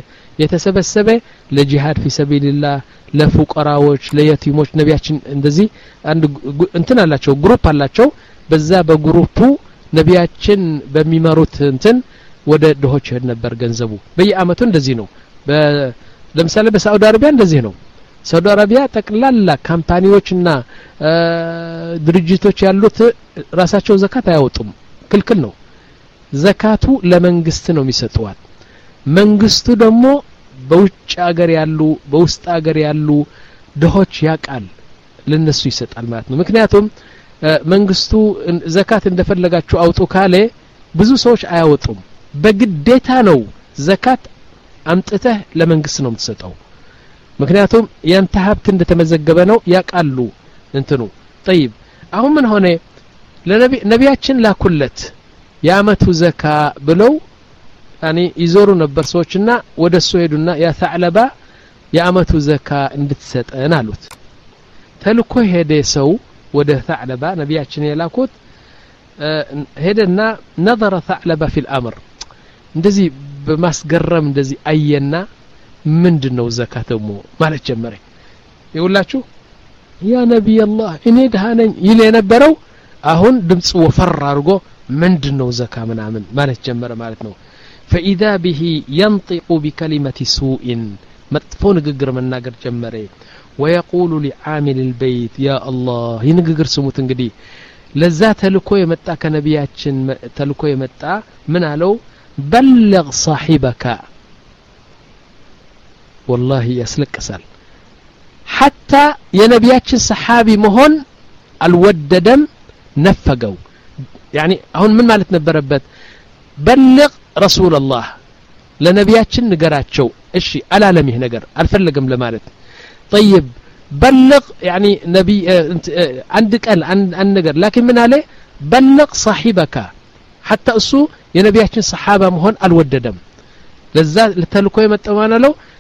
A: የተሰበሰበ ለጂሃድ في سبيل الله ለፉቆራዎች ለየቲሞች ነቢያችን እንደዚህ አንድ እንትን አላቸው ግሩፕ አላቸው በዛ በግሩፑ ነቢያችን በሚመሩት እንትን ወደ ድሆች ነበር ገንዘቡ በየአመቱ እንደዚህ ነው ለምሳሌ በሳዑዲ አረቢያ እንደዚህ ነው ሳውዲ አረቢያ ጠቅላላ ካምፓኒዎችና ድርጅቶች ያሉት ራሳቸው ዘካት አያወጡም ክልክል ነው ዘካቱ ለመንግስት ነው የሚሰጡት መንግስቱ ደግሞ በውጭ ሀገር ያሉ በውስጥ ሀገር ያሉ ድሆች ያቃል ለነሱ ይሰጣል ማለት ነው ምክንያቱም መንግስቱ ዘካት እንደፈለጋችሁ አውጡ ካለ ብዙ ሰዎች አያወጡም በግዴታ ነው ዘካት አምጥተህ ለመንግስት ነው የምትሰጠው ምክንያቱም ያንተ ሀብት እንደተመዘገበ ነው ያቃሉ እንትኑ طيب አሁን ምን ሆነ ለነቢ ነቢያችን ላኩለት ያመቱ ዘካ ብለው ያኒ ይዞሩ ነበር ሰዎችና ወደሱ ሄዱና ያ ثعلبا ያመቱ ዘካ እንድትሰጠን አሉት ተልኮ ሄደ ሰው ወደ ثعلبا ነቢያችን የላኩት ሄደና نظر ثعلبا في الامر እንደዚህ በማስገረም እንደዚህ አየና ምንድነው ዘካተሙ ማለት ጀመረ ይውላችሁ ያ ነብይ አላህ እኔ ደሃነኝ ይል የነበረው አሁን ድምጽ ወፈር አድርጎ ምንድነው ዘካ ምናምን ማለት ጀመረ ማለት ነው فاذا به ينطق بكلمه سوء መጥፎ ንግግር መናገር ጀመረ ويقول لعامل البيت يا الله ይንግግር ስሙት እንግዲህ ለዛ ተልኮ የመጣ ከነቢያችን ተልኮ የመጣ ምን አለው بلغ صاحبك والله يسلكسل حتى ينبياتشن صحابي مهون الوددم نفقوا يعني هون من مالت نبربت بلغ رسول الله لنبياتشن نقراتشو اشي ألا لميه نقر الفلقم لمالت طيب بلغ يعني نبي اه عندك ال عن نقر لكن من عليه بلغ صاحبك حتى أسو ينبياتشن صحابة مهون الوددم لذا لتلقوا يمتوانا له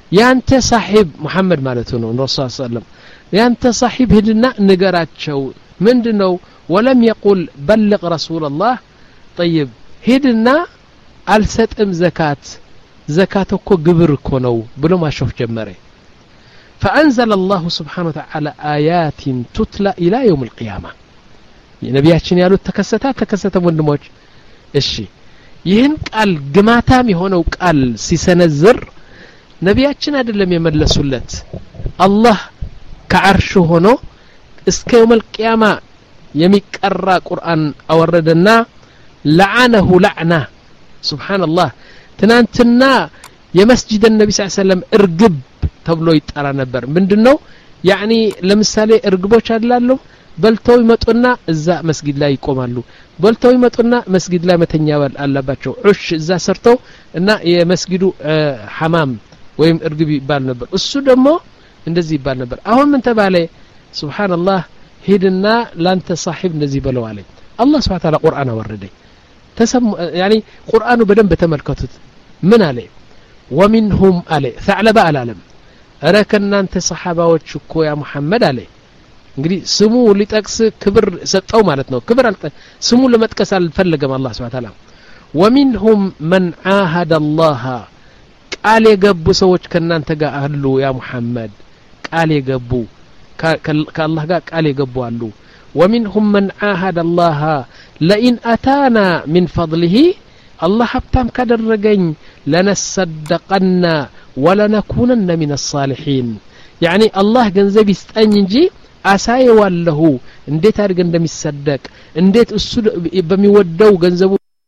A: ያንተ صاحب محمد ማለት ነው ረሱል ሰለላሁ ያንተ صاحب ሄድና ንገራቸው ምንድነው ولم يقل بلغ رسول الله طيب ሄድና አልሰጥም ዘካት ዘካት እኮ ግብር እኮ ነው ብሎ ማሾፍ ጀመረ فأنزل الله سبحانه وتعالى آيات تتلى إلى يوم القيامة ነብያችን ያሉት ተከሰተ ተከሰተ ወንድሞች እሺ ይህን ቃል ግማታም የሆነው ቃል ሲሰነዝር ነብያችን አይደለም የመለሱለት አላህ ከአርሽ ሆኖ እስከ يوم القيامة የሚቀራ ቁርአን አወረደና لعنه لعنه سبحان الله ትናንትና የመስጂድ ነብይ ሰለላሁ ዐለይሂ ወሰለም እርግብ ተብሎ ይጣራ ነበር ምንድነው ያኒ ለምሳሌ እርግቦች አይደላሉ በልተው ይመጡና እዛ መስጊድ ላይ ይቆማሉ በልተው ይመጡና መስጊድ ላይ መተኛዋል አለባቸው ዑሽ እዛ ሰርተው እና የመስጊዱ ሐማም ወይም እርግብ ይባል ነበር እሱ ደግሞ እንደዚህ ይባል ነበር አሁን ምን ተባለ ሱብሃንአላህ ሄድና ላንተ صاحب እንደዚህ በለው አለኝ አላህ Subhanahu Wa Ta'ala ቁርአን አወረደ ተሰሙ ያኒ ቁርአኑ በደንብ ተመልከቱት ምን አለ ومنهم አለ ثعلب አላለም አረከናንተ صحابዎች እኮ ያ መሐመድ አለ እንግዲህ ስሙ ሊጠቅስ ክብር ሰጠው ማለት ነው ክብር አልጠ ስሙ ለመጥቀስ አልፈለገም አላህ Subhanahu Wa Ta'ala ومنهم من عاهد الله ቃል የገቡ ሰዎች ከናንተ ጋር አሉ ያ መሐመድ ቃል የገቡ ከአላህ ጋር ቃል የገቡ አሉ ومنهم من عاهد الله لئن أتانا من فضله الله حبتام كدرجين لنصدقن ولنكونن من الصالحين يعني الله ገንዘብ ይስጠኝ እንጂ አሳየዋለሁ እንዴት አድርገ እንደሚሰደቅ እንዴት እሱ በሚወደው ገንዘቡ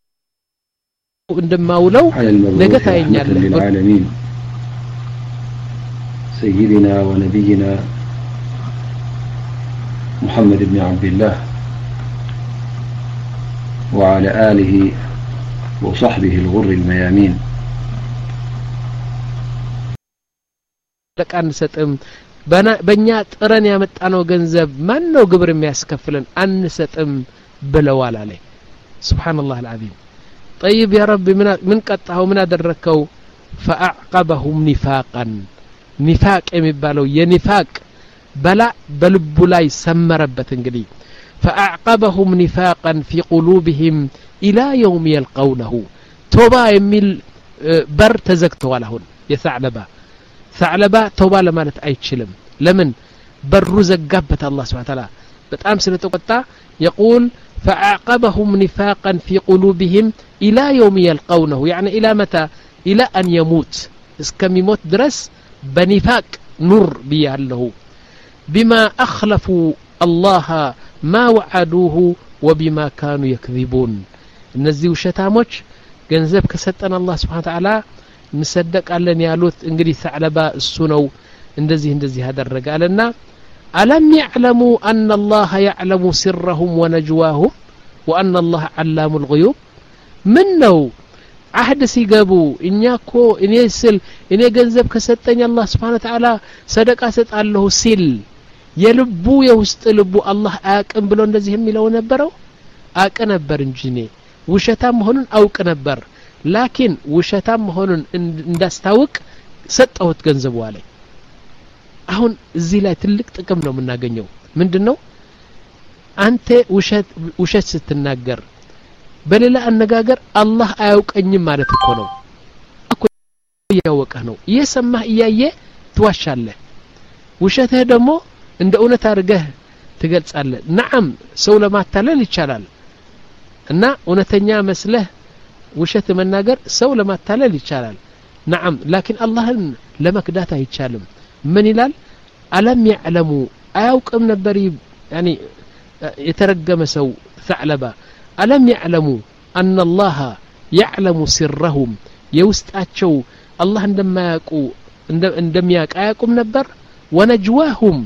A: እንደማውለው ነገ ታየኛለህ
D: للعالمين سيدنا ونبينا محمد بن عبد الله وعلى آله وصحبه الغر الميامين
A: لك أن ستم በእኛ ጥረን ያመጣነው ገንዘብ ማን ነው ግብር የሚያስከፍለን አንሰጥም ብለዋል አለ ሱብሃንአላህ العظيم طيب يا رب من من ቀጣው ምን አደረከው فاعقبهم نفاقا نفاق የሚባለው የኒፋቅ በላ በልቡ ላይ ሰመረበት እንግዲህ فاعقبهم نفاقا في قلوبهم الى يوم يلقونه توبه የሚል በር ተዘግተዋል አሁን የثعلبه ثعلبة توبة لمالت አይችልም ለምን በሩ ዘጋበት አላህ Subhanahu Wa Ta'ala በጣም ስለተቆጣ يقول فاعقبهم نفاقا في قلوبهم الى يوم يلقونه يعني الى متى الى ان يموت اسكميموت درس بنفاق نور بياله بما اخلفوا الله ما وعدوه وبما كانوا يكذبون እነዚህ ውሸታሞች ገንዘብ ከሰጠን አላህ Subhanahu Wa Ta'ala مسدقالن ያሉት እንግዲህ ثعلبة እሱ ነው እንደዚህ እንደዚህ ያደረጋልና አለም يعلموا ان الله يعلم سرهم ونجواهم وان الله علام الغيوب من ነው አህድ ሲገቡ እኛኮ እኔ ስል እኔ ገንዘብ ከሰጠኝ አላህ Subhanahu Wa Ta'ala ሰደቃ ሰጣለሁ ሲል የልቡ የውስጥ ልቡ አላህ አያቅም ብሎ እንደዚህ የሚለው ነበረው አቀ ነበር እንጂ እኔ ውሸታም መሆኑን አውቅ ነበር لكن ውሸታም መሆኑን እንዳስታውቅ ሰጠሁት ገንዘቡ አለ አሁን እዚህ ላይ ትልቅ ጥቅም ነው የምናገኘው ምንድነው አንተ ውሸት ውሸት ስትናገር በሌላ አነጋገር አላህ አያውቀኝም ማለት እኮ ነው እኮ ያወቀህ ነው እየሰማህ እያየ ትዋሻለህ ውሸትህ ደግሞ እንደ እውነት አድርገህ ትገልጻለህ نعم ሰው ለማታለል ይቻላል እና እውነተኛ መስለህ ውሸት መናገር ሰው ለማታለል ይቻላል نعم لكن اللهን ለመክዳት አይቻልም ምን ይላል አለም يعلموا አያውቅም ነበር يعني የተረገመ ሰው ثعلبة ألم يعلموا أن الله يعلم سرهم يوسطاچو الله عندما يقو عندما يقايقوم نبر ونجواهم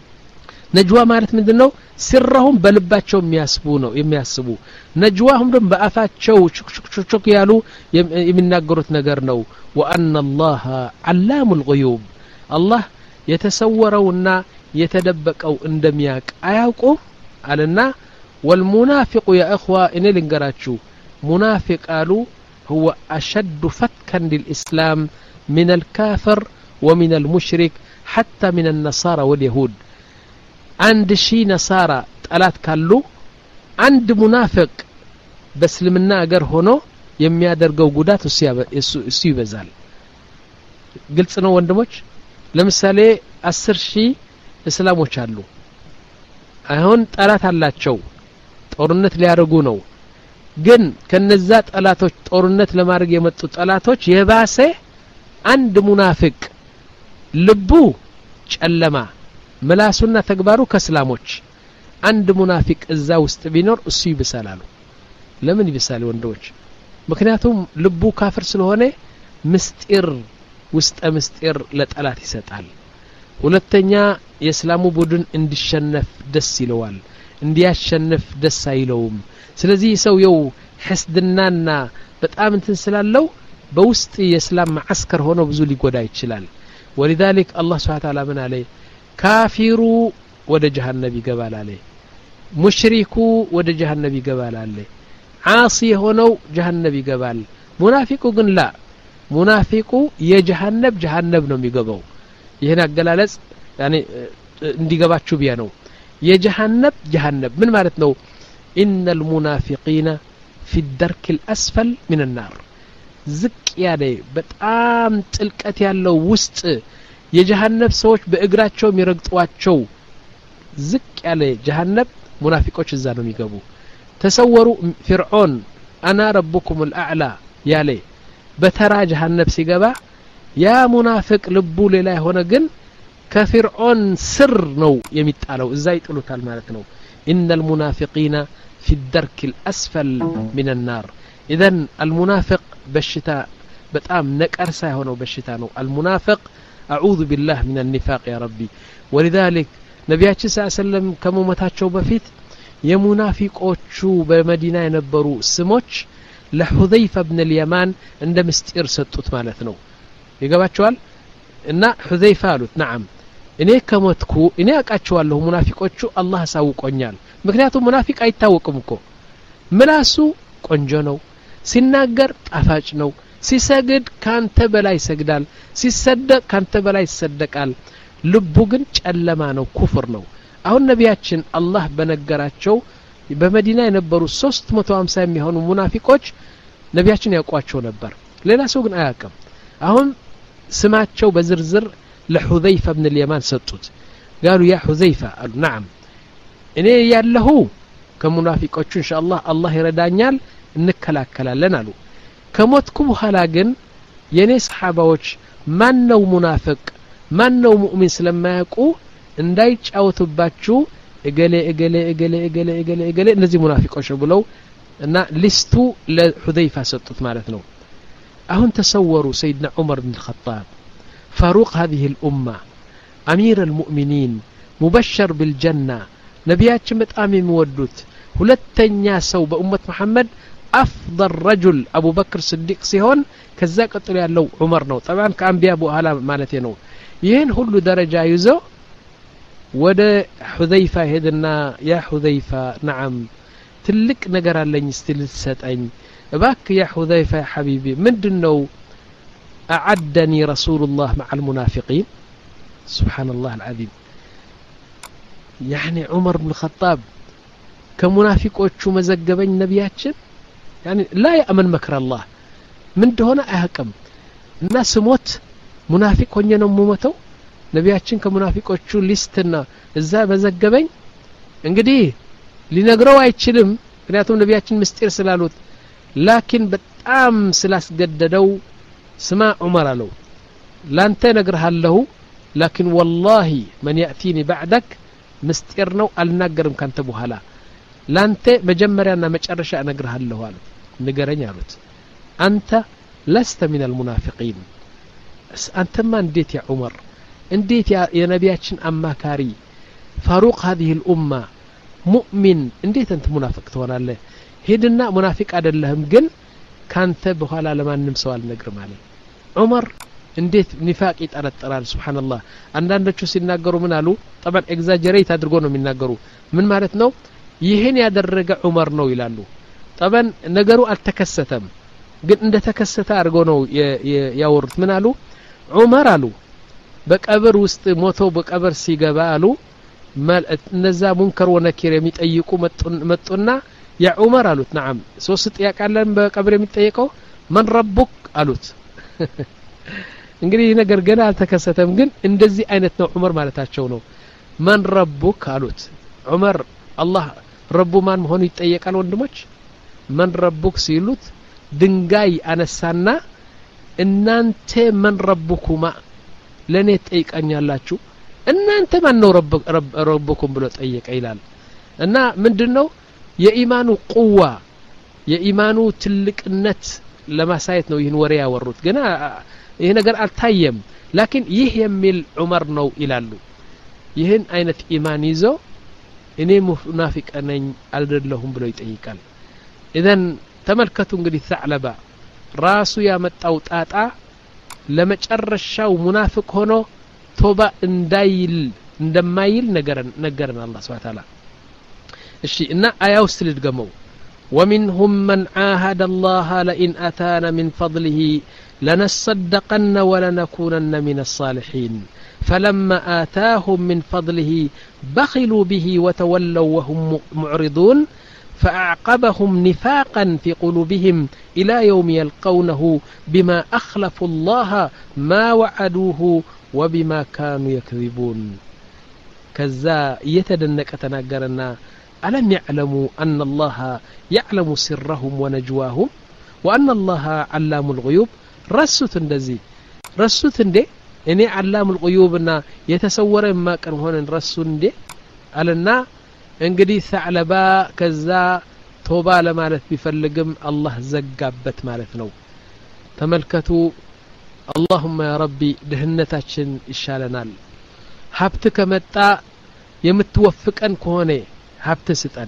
A: نجوا ማለት ምንድነው سرهم በልባቸው የሚያስቡ ነው የሚያስቡ نجواهم ደግሞ በአፋቸው ቹክ ያሉ የሚናገሩት ነገር ነው وأن الله علام الغيوب الله የተሰወረውና የተደበቀው እንደሚያቅ አያውቁም አለና والمنافق يا اخوه ان لنقراتشو منافق قالوا هو اشد فتكا للاسلام من الكافر ومن المشرك حتى من النصارى واليهود عند شي نصارى طلات كالو عند منافق بسلمنا اجر ሆኖ የሚያደርገው ጉዳት እሱ ይበዛል ግልጽ ነው ወንድሞች ለምሳሌ አስር ሺህ እስላሞች አሉ አሁን ጠላት አላቸው ጦርነት ሊያደርጉ ነው ግን ከነዛ ጠላቶች ጦርነት ለማድረግ የመጡ ጠላቶች የባሰ አንድ ሙናፊቅ ልቡ ጨለማ ምላሱና ተግባሩ ከእስላሞች አንድ ሙናፊቅ እዛ ውስጥ ቢኖር እሱ ይብሳላሉ ለምን ይብሳል ወንዶች ምክንያቱም ልቡ ካፍር ስለሆነ ምስጢር ውስጥ ምስጢር ለጠላት ይሰጣል ሁለተኛ የእስላሙ ቡድን እንዲሸነፍ ደስ ይለዋል እንዲያሸንፍ ደስ አይለውም ስለዚህ ሰውየው ህስድናና በጣም እንትን ስላለው በውስጥ የእስላም ማስከር ሆኖ ብዙ ሊጎዳ ይችላል ولذلك الله سبحانه وتعالى من عليه ካፊሩ ወደ ጀሃነም ይገባል አለ ሙሽሪኩ ወደ ጀሃነም ይገባል አለ عاصي ሆነው ጀሃነም ይገባል ሙናፊቁ ግን ላ ሙናፊቁ የጀሃነም ጀሃነም ነው የሚገባው ይሄን አገላለጽ ያኔ እንዲገባችሁ ቢያ ነው የጀሃነም ጀሃነም ምን ማለት ነው ان المنافقين في الدرك الاسفل من النار ዝቅ ያለ በጣም ጥልቀት ያለው ውስጥ የጀሃነም ሰዎች በእግራቸው የሚረግጧቸው ዝቅ ያለ ጀሃነም ሙናፊቆች እዛ ነው የሚገቡ ተሰወሩ ፍርዖን انا ربكم الاعلى ያለ በተራ ጀሃነም ሲገባ ያ ሙናፊቅ ልቡ ሌላ ሆነ ግን ከፍርዖን ስር ነው የሚጣለው እዛ ይጥሉታል ማለት ነው ان المنافقين في الدرك الاسفل من النار اذا المنافق بشتا በጣም ነቀርሳ የሆነው በሽታ ነው المنافق اعوذ بالله من النفاق يا ربي ولذلك ነብያችን ሰለላሁ ዐለይሂ ወሰለም ከመሞታቸው በፊት የሙናፊቆቹ በመዲና የነበሩ ስሞች ለሁዘይፋ ኢብኑ اليمان እንደ ምስጢር ሰጡት ማለት ነው ይገባቸዋል እና ሁዘይፋ አሉት نعم እኔ ከሞትኩ እኔ አቃቸዋለሁ ሙናፊቆቹ አላህ ሳውቆኛል ምክንያቱም ሙናፊቅ አይታወቅም እኮ ምላሱ ቆንጆ ነው ሲናገር ጣፋጭ ነው ሲሰግድ ካንተ በላይ ይሰግዳል ሲሰደቅ ካንተ በላይ ይሰደቃል ልቡ ግን ጨለማ ነው ኩፍር ነው አሁን ነብያችን አላህ በነገራቸው በመዲና የነበሩ ሶስት መቶ ሃምሳ የሚሆኑ ሙናፊቆች ነብያችን ያውቋቸው ነበር ሌላ ሰው ግን አያውቅም አሁን ስማቸው በዝርዝር ለሁዘይፋ ኢብኑ اليمان ሰጡት قالوا يا حذيفة قالوا نعم እኔ ያለሁ ከሙናፊቆቹ ኢንሻአላህ አላህ ይረዳኛል እንከላከላለን አሉ ከሞትኩ በኋላ ግን የኔ ሰሃባዎች ማን ነው ሙናፊቅ ማን ነው ሙእሚን ስለማያውቁ እንዳይጫወቱባችሁ እገሌ እገሌ እገሌ እገሌ እገሌ እገሌ እነዚህ ሙናፊቆች ብለው እና ሊስቱ ለሁዘይፋ ሰጡት ማለት ነው አሁን ተሰወሩ سيدنا عمر بن الخطاب فاروق هذه الامه امير المؤمنين مبشر بالجنه ነብያችን በጣም የሚወዱት ሁለተኛ ሰው በኡመት መሐመድ افضل رجل ابو بكر الصديق ሲሆን ከዛ ቀጥሎ ያለው ዑመር ነው طبعا ከአንቢያ በኋላ ማለት ነው ይሄን ሁሉ ደረጃ ይዞ ወደ ሁዘይፋ ሄድና ያ ሁዘይፋ نعم ትልቅ ነገር አለኝ ስትል ሰጠኝ እባክ ያ ሁዘይፋ ያ حبيبي ምንድነው اعدني رسول الله مع المنافقين سبحان الله العظيم يعني عمر بن الخطاب كمنافقዎቹ መዘገበኝ ነብያችን يعني لا يأمن مكر الله من دهنا أهكم الناس موت منافق ሆኜ ነው የምሞተው ነብያችን ከሙናፊቆቹ ሊስትና እዛ መዘገበኝ እንግዲህ ሊነግረው አይችልም ምክንያቱም ነብያችን ምስጢር ስላሉት ላኪን በጣም ስላስገደደው ስማ ዑመር አለው ላንተ ነግርሃለሁ ላኪን والله من يأتيني بعدك ምስጢር ነው አልናገርም ካንተ በኋላ ላንተ መጀመሪያና መጨረሻ ነግርሃለሁ አለ ንገረኝ አሉት አንተ لست من المنافقين انت ما እንዴት ያ ዑመር እንዴት የነብያችን አማካሪ فاروق هذه الامه مؤمن እንዴት انت منافق ትሆናለህ ሄድና ሙናፊቅ አይደለህም ግን ካንተ በኋላ ለማንም ሰው አልነግርም አለ ዑመር እንዴት ኒፋቅ ይጠረጠራል ሱብሃንአላህ አንዳንዶቹ ሲናገሩ ምን አሉ طبعا ኤግዛጀሬት አድርጎ ነው የሚናገሩ ምን ማለት ነው ይሄን ያደረገ ዑመር ነው ይላሉ طبعا ነገሩ አልተከሰተም ግን እንደ ተከሰተ አድርጎ ነው ያወሩት ምን አሉ ዑመር አሉ በቀብር ውስጥ ሞቶ በቀብር ሲገባ አሉ እነዛ ሙንከር ወነኪር የሚጠይቁ መጡና ያ ዑመር አሉት نعم ሶስት ጥያቄ አለን በቀብር የሚጠየቀው ማን ረቡክ አሉት እንግዲህ ነገር ገና አልተከሰተም ግን እንደዚህ አይነት ነው ዑመር ማለታቸው ነው ማን ረቡክ አሉት ዑመር አላህ ረቡ ማን መሆኑ ይጠየቃል ወንድሞች ማን ረቡክ ሲሉት ድንጋይ አነሳና እናንተ ማን ረቡኩማ ለኔ ጠይቃኛላችሁ እናንተ ማን ነው ረቡኩም ብሎ ጠየቀ ይላል እና ምንድነው የኢማኑ ቁዋ የኢማኑ ትልቅነት ለማሳየት ነው ይህን ወሬ ያወሩት ገና ይሄ ነገር አልታየም ላኪን ይህ የሚል ዑመር ነው ይላሉ ይህን አይነት ኢማን ይዞ እኔ ሙናፊቅ ነኝ አይደለሁም ብሎ ይጠይቃል ኢዘን ተመልከቱ እንግዲህ ተዕለባ ራሱ ያመጣው ጣጣ ለመጨረሻው ሙናፊቅ ሆኖ ቶባ እንዳይል እንደማይል ነገረን ነገረን አላህ Subhanahu Wa Ta'ala እሺ እና አያው ስለድገመው ومنهم من عاهد الله لئن أتانا من فضله لنصدقن ولنكونن من الصالحين فلما آتاهم من فضله بخلوا به وتولوا وهم معرضون فأعقبهم نفاقا في قلوبهم إلى يوم يلقونه بما أخلفوا الله ما وعدوه وبما كانوا يكذبون كذا يتدنك تناقرنا ألم يعلموا أن الله يعلم سرهم ونجواهم وأن الله علام الغيوب رسوت اندزي رسوت اندي إني علام الغيوبنا يتسور ما كان هون رسوت اندي ألنا انقدي ثعلبا كذا توبا لمالت بفلقم الله زقابت مالتنو تملكتوا اللهم يا ربي دهنتاችን ይሻለናል ሀብትከ መጣ የምትወፍቀን ከሆነ ሀብት ስጠን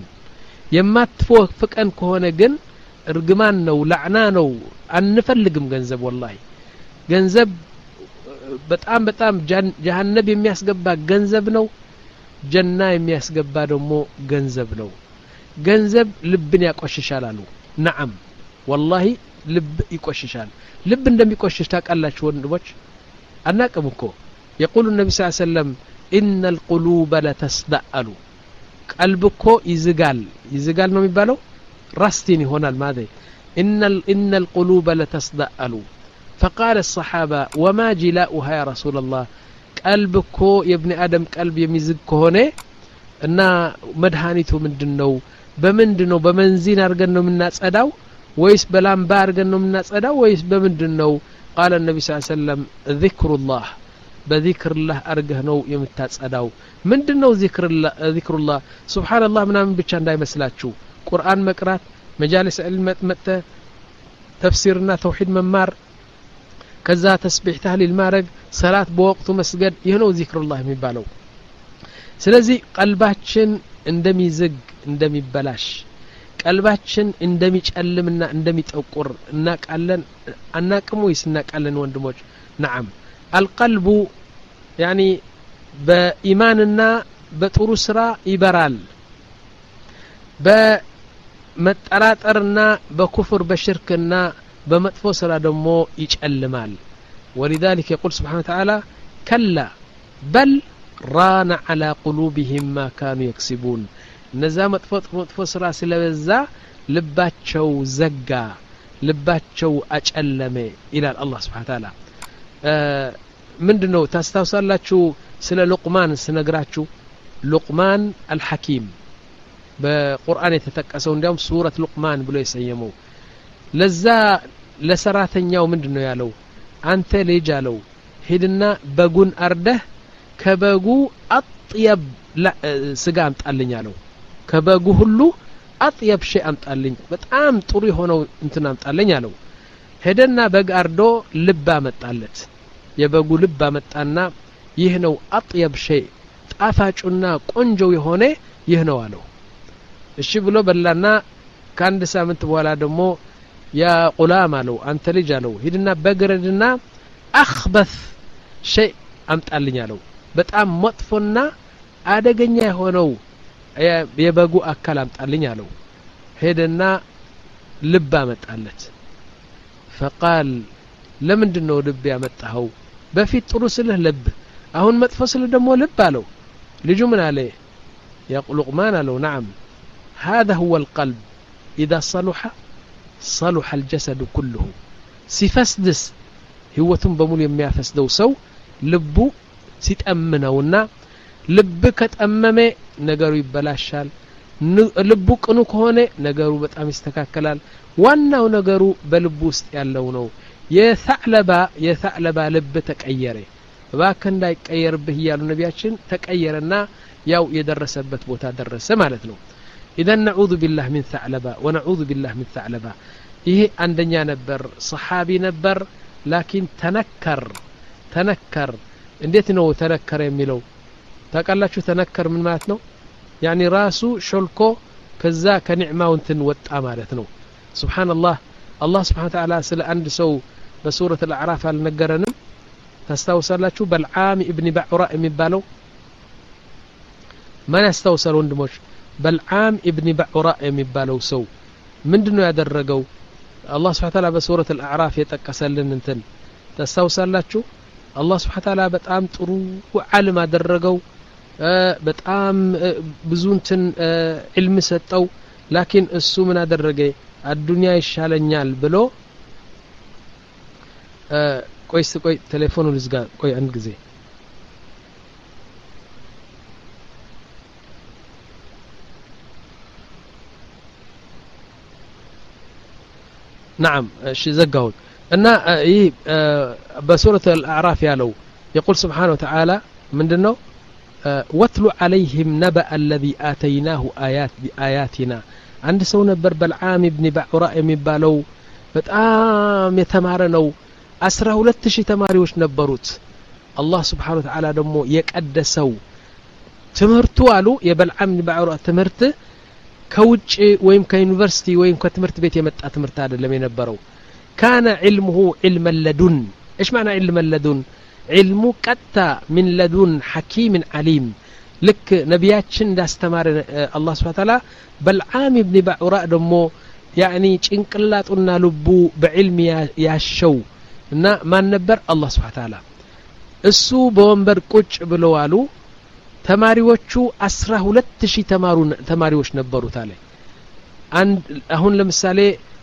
A: የማትወፍቀን ከሆነ ግን እርግማን ነው ለዕና ነው አንፈልግም ገንዘብ ወላሂ ገንዘብ በጣም በጣም ጀሃነም የሚያስገባ ገንዘብ ነው ጀና የሚያስገባ ደግሞ ገንዘብ ነው ገንዘብ ልብን ያቆሽሻል አሉ نعم والله ልብ ይቆሽሻል ልብ እንደሚቆሽሽ ታውቃላችሁ ወንድሞች አናቀም እኮ يقول النبي صلى الله عليه وسلم ان القلوب لتسدأل ቀልብኮ ይዝጋል ይዝጋል ነው የሚባለው ራስቲን ይሆናል ማለት ان ان القلوب لتسدأل فقال الصحابه وما جلاؤها يا رسول الله ቀልብኮ የابن ادم ቀልብ የሚዝግ ከሆነ እና መድሃኒቱ ምንድነው በምንድነው በመንዚን አርገን ነው የምናጸዳው ወይስ በላምባ አርገን ነው የምናጸዳው ወይስ በምንድነው قال النبي صلى الله عليه وسلم ذكر الله بذكر الله አርገህ ነው የምታጸዳው ምንድነው ذكر الله ذكر الله سبحان الله ምናምን ብቻ እንዳይመስላችሁ ቁርአን መቅራት መጃሊስ ዕልም መጥተ ተፍሲርና ተውሂድ መማር ከዛ ተስቢህ ተህሊል ማረግ ሰላት በወቅቱ መስገድ ይህ ነው ذكر الله የሚባለው ስለዚህ ቀልባችን እንደሚዝግ እንደሚበላሽ ቀልባችን እንደሚጨልምና እንደሚጠቁር እናቃለን አናቅሙ ይስናቃለን ወንድሞች نعم القلب يعني በኢማንና በጥሩ ስራ ይበራል በመጠራጠርና በኩፍር በሽርክና በመጥፎ ስራ ደግሞ ይጨልማል ولذلك يقول سبحانه وتعالى كلا بل ران على قلوبهم ما كانوا يكسبون እነዛ መጥፎ መጥፎ ስራ ስለበዛ ልባቸው ዘጋ ልባቸው አጨለመ ይላል አላህ Subhanahu Wa Ta'ala ምንድነው ታስታውሳላችሁ ስለ ሉቅማን ስነግራችሁ ሉቅማን አልሐኪም በቁርአን የተጠቀሰው እንዲያውም ሱረት ሉቅማን ብሎ የሰየመው ለዛ ለሰራተኛው ምንድነው ያለው አንተ ልጅ አለው ሄድና በጉን አርደህ ከበጉ አጥየብ ስጋ አምጣልኝ አለው ከበጉ ሁሉ አጥየብ ሸይ አምጣልኝ በጣም ጥሩ የሆነው እንትን አምጣልኝ አለው ሄደና በግ አርዶ ልብ አመጣለት የበጉ ልብ አመጣና ይህ ነው አጥየብ ሸይ ጣፋጩና ቆንጆው የሆነ ይህ ነው አለው እሺ ብሎ በላና ከአንድ ሳምንት በኋላ ደግሞ ያ ቁላም አለው አንተ ልጅ አለው ሄድና በግረድና አخبث ሸይ አምጣልኝ አለው በጣም መጥፎና አደገኛ የሆነው የበጉ አካል አምጣልኝ አለው ሄደና ልብ አመጣለት فقال ለምንድነው ልብ ያመጣው በፊት ጥሩ ስለህ ልብ አሁን መጥፎ ስለ ደግሞ ልብ አለው ልጁ ምን አለ يقول لقمان له نعم هذا هو القلب إذا صلح صلح الجسد كله ሲፈስድስ ህይወቱን በሙሉ የሚያፈስደው ሰው ልቡ ሲጠምነውና ልብ ከተጠመመ ነገሩ ይበላሻል ልቡ ቅኑ ከሆነ ነገሩ በጣም ይስተካከላል ዋናው ነገሩ በልቡ ውስጥ ያለው ነው የثعلባ የثعلባ ልብ ተቀየረ ባከ እንዳይቀየርብህ ያሉ ነቢያችን ተቀየረና ያው የደረሰበት ቦታ ደረሰ ማለት ነው اذا نعوذ بالله من ثعلبة ونعوذ بالله من ثعلبة ይሄ አንደኛ ነበር صحابي ነበር ላኪን ተነከር ተነከር እንዴት ነው ተነከረ የሚለው ታውቃላችሁ ተነከር ምን ማለት ነው يعني ራሱ ሾልኮ ከዛ ከኒዕማው እንትን ወጣ ማለት ነው ሱብሃንአላህ አላህ Subhanahu Wa Ta'ala ስለ አንድ ሰው በሱረቱ አልአዕራፍ አልነገረንም ታስታውሳላችሁ በልዓም ኢብኑ ባዑራ የሚባለው ማን ያስታውሳል ወንድሞች በልዓም ኢብኑ ባዑራ የሚባለው ሰው ምንድነው ያደረገው አላህ Subhanahu Wa Ta'ala በሱረቱ አልአዕራፍ የጠቀሰልን እንትን ታስታውሳላችሁ አላህ Subhanahu Wa Ta'ala በጣም ጥሩ ዓለም አደረገው በጣም ብዙ እንትን ዒልም ሰጠው ላኪን እሱ ምን አደረገ አዱንያ ይሻለኛል ብሎ ቆይስ ቆይ ቴሌፎኑን ልዝጋ ቆይ አንድ ጊዜ نعم እሺ ዘጋሁት እና ይህ በሱረቱ አልአዕራፍ ያለው يقول سبحانه وتعالى ምንድነው واتل عليهم نبأ الذي آتيناه آيات بآياتنا عند سو ነበር በልዓም ኢብኑ ባዑራ የሚባለው በጣም የተማረ ነው አስራ ሁለት ሺህ ተማሪዎች ነበሩት አላህ Subhanahu Wa Ta'ala ደግሞ የቀደሰው ትምህርቱ አሉ የበልዓም ኢብኑ ባዑራ ትምህርት ከውጭ ወይም ከዩኒቨርሲቲ ወይም ከትምህርት ቤት የመጣ ትምህርት አይደለም የነበረው كان علمه علم لدن ايش معنى علم لدن علم قطع من لدن حكيم عليم لك نبياتችን እንዳስተማረ አላህ Subhanahu Wa Ta'ala በልዓም ኢብኑ ባዑራ ደግሞ يعني ጭንቅላቱና ልቡ በዕልም ያሸው እና ማን ነበር አላህ Subhanahu Wa Ta'ala እሱ በወንበር ቁጭ ብለው አሉ ተማሪዎቹ አስራ ሁለት ሺህ ተማሩ ተማሪዎች ነበሩት አለ አንድ አሁን ለምሳሌ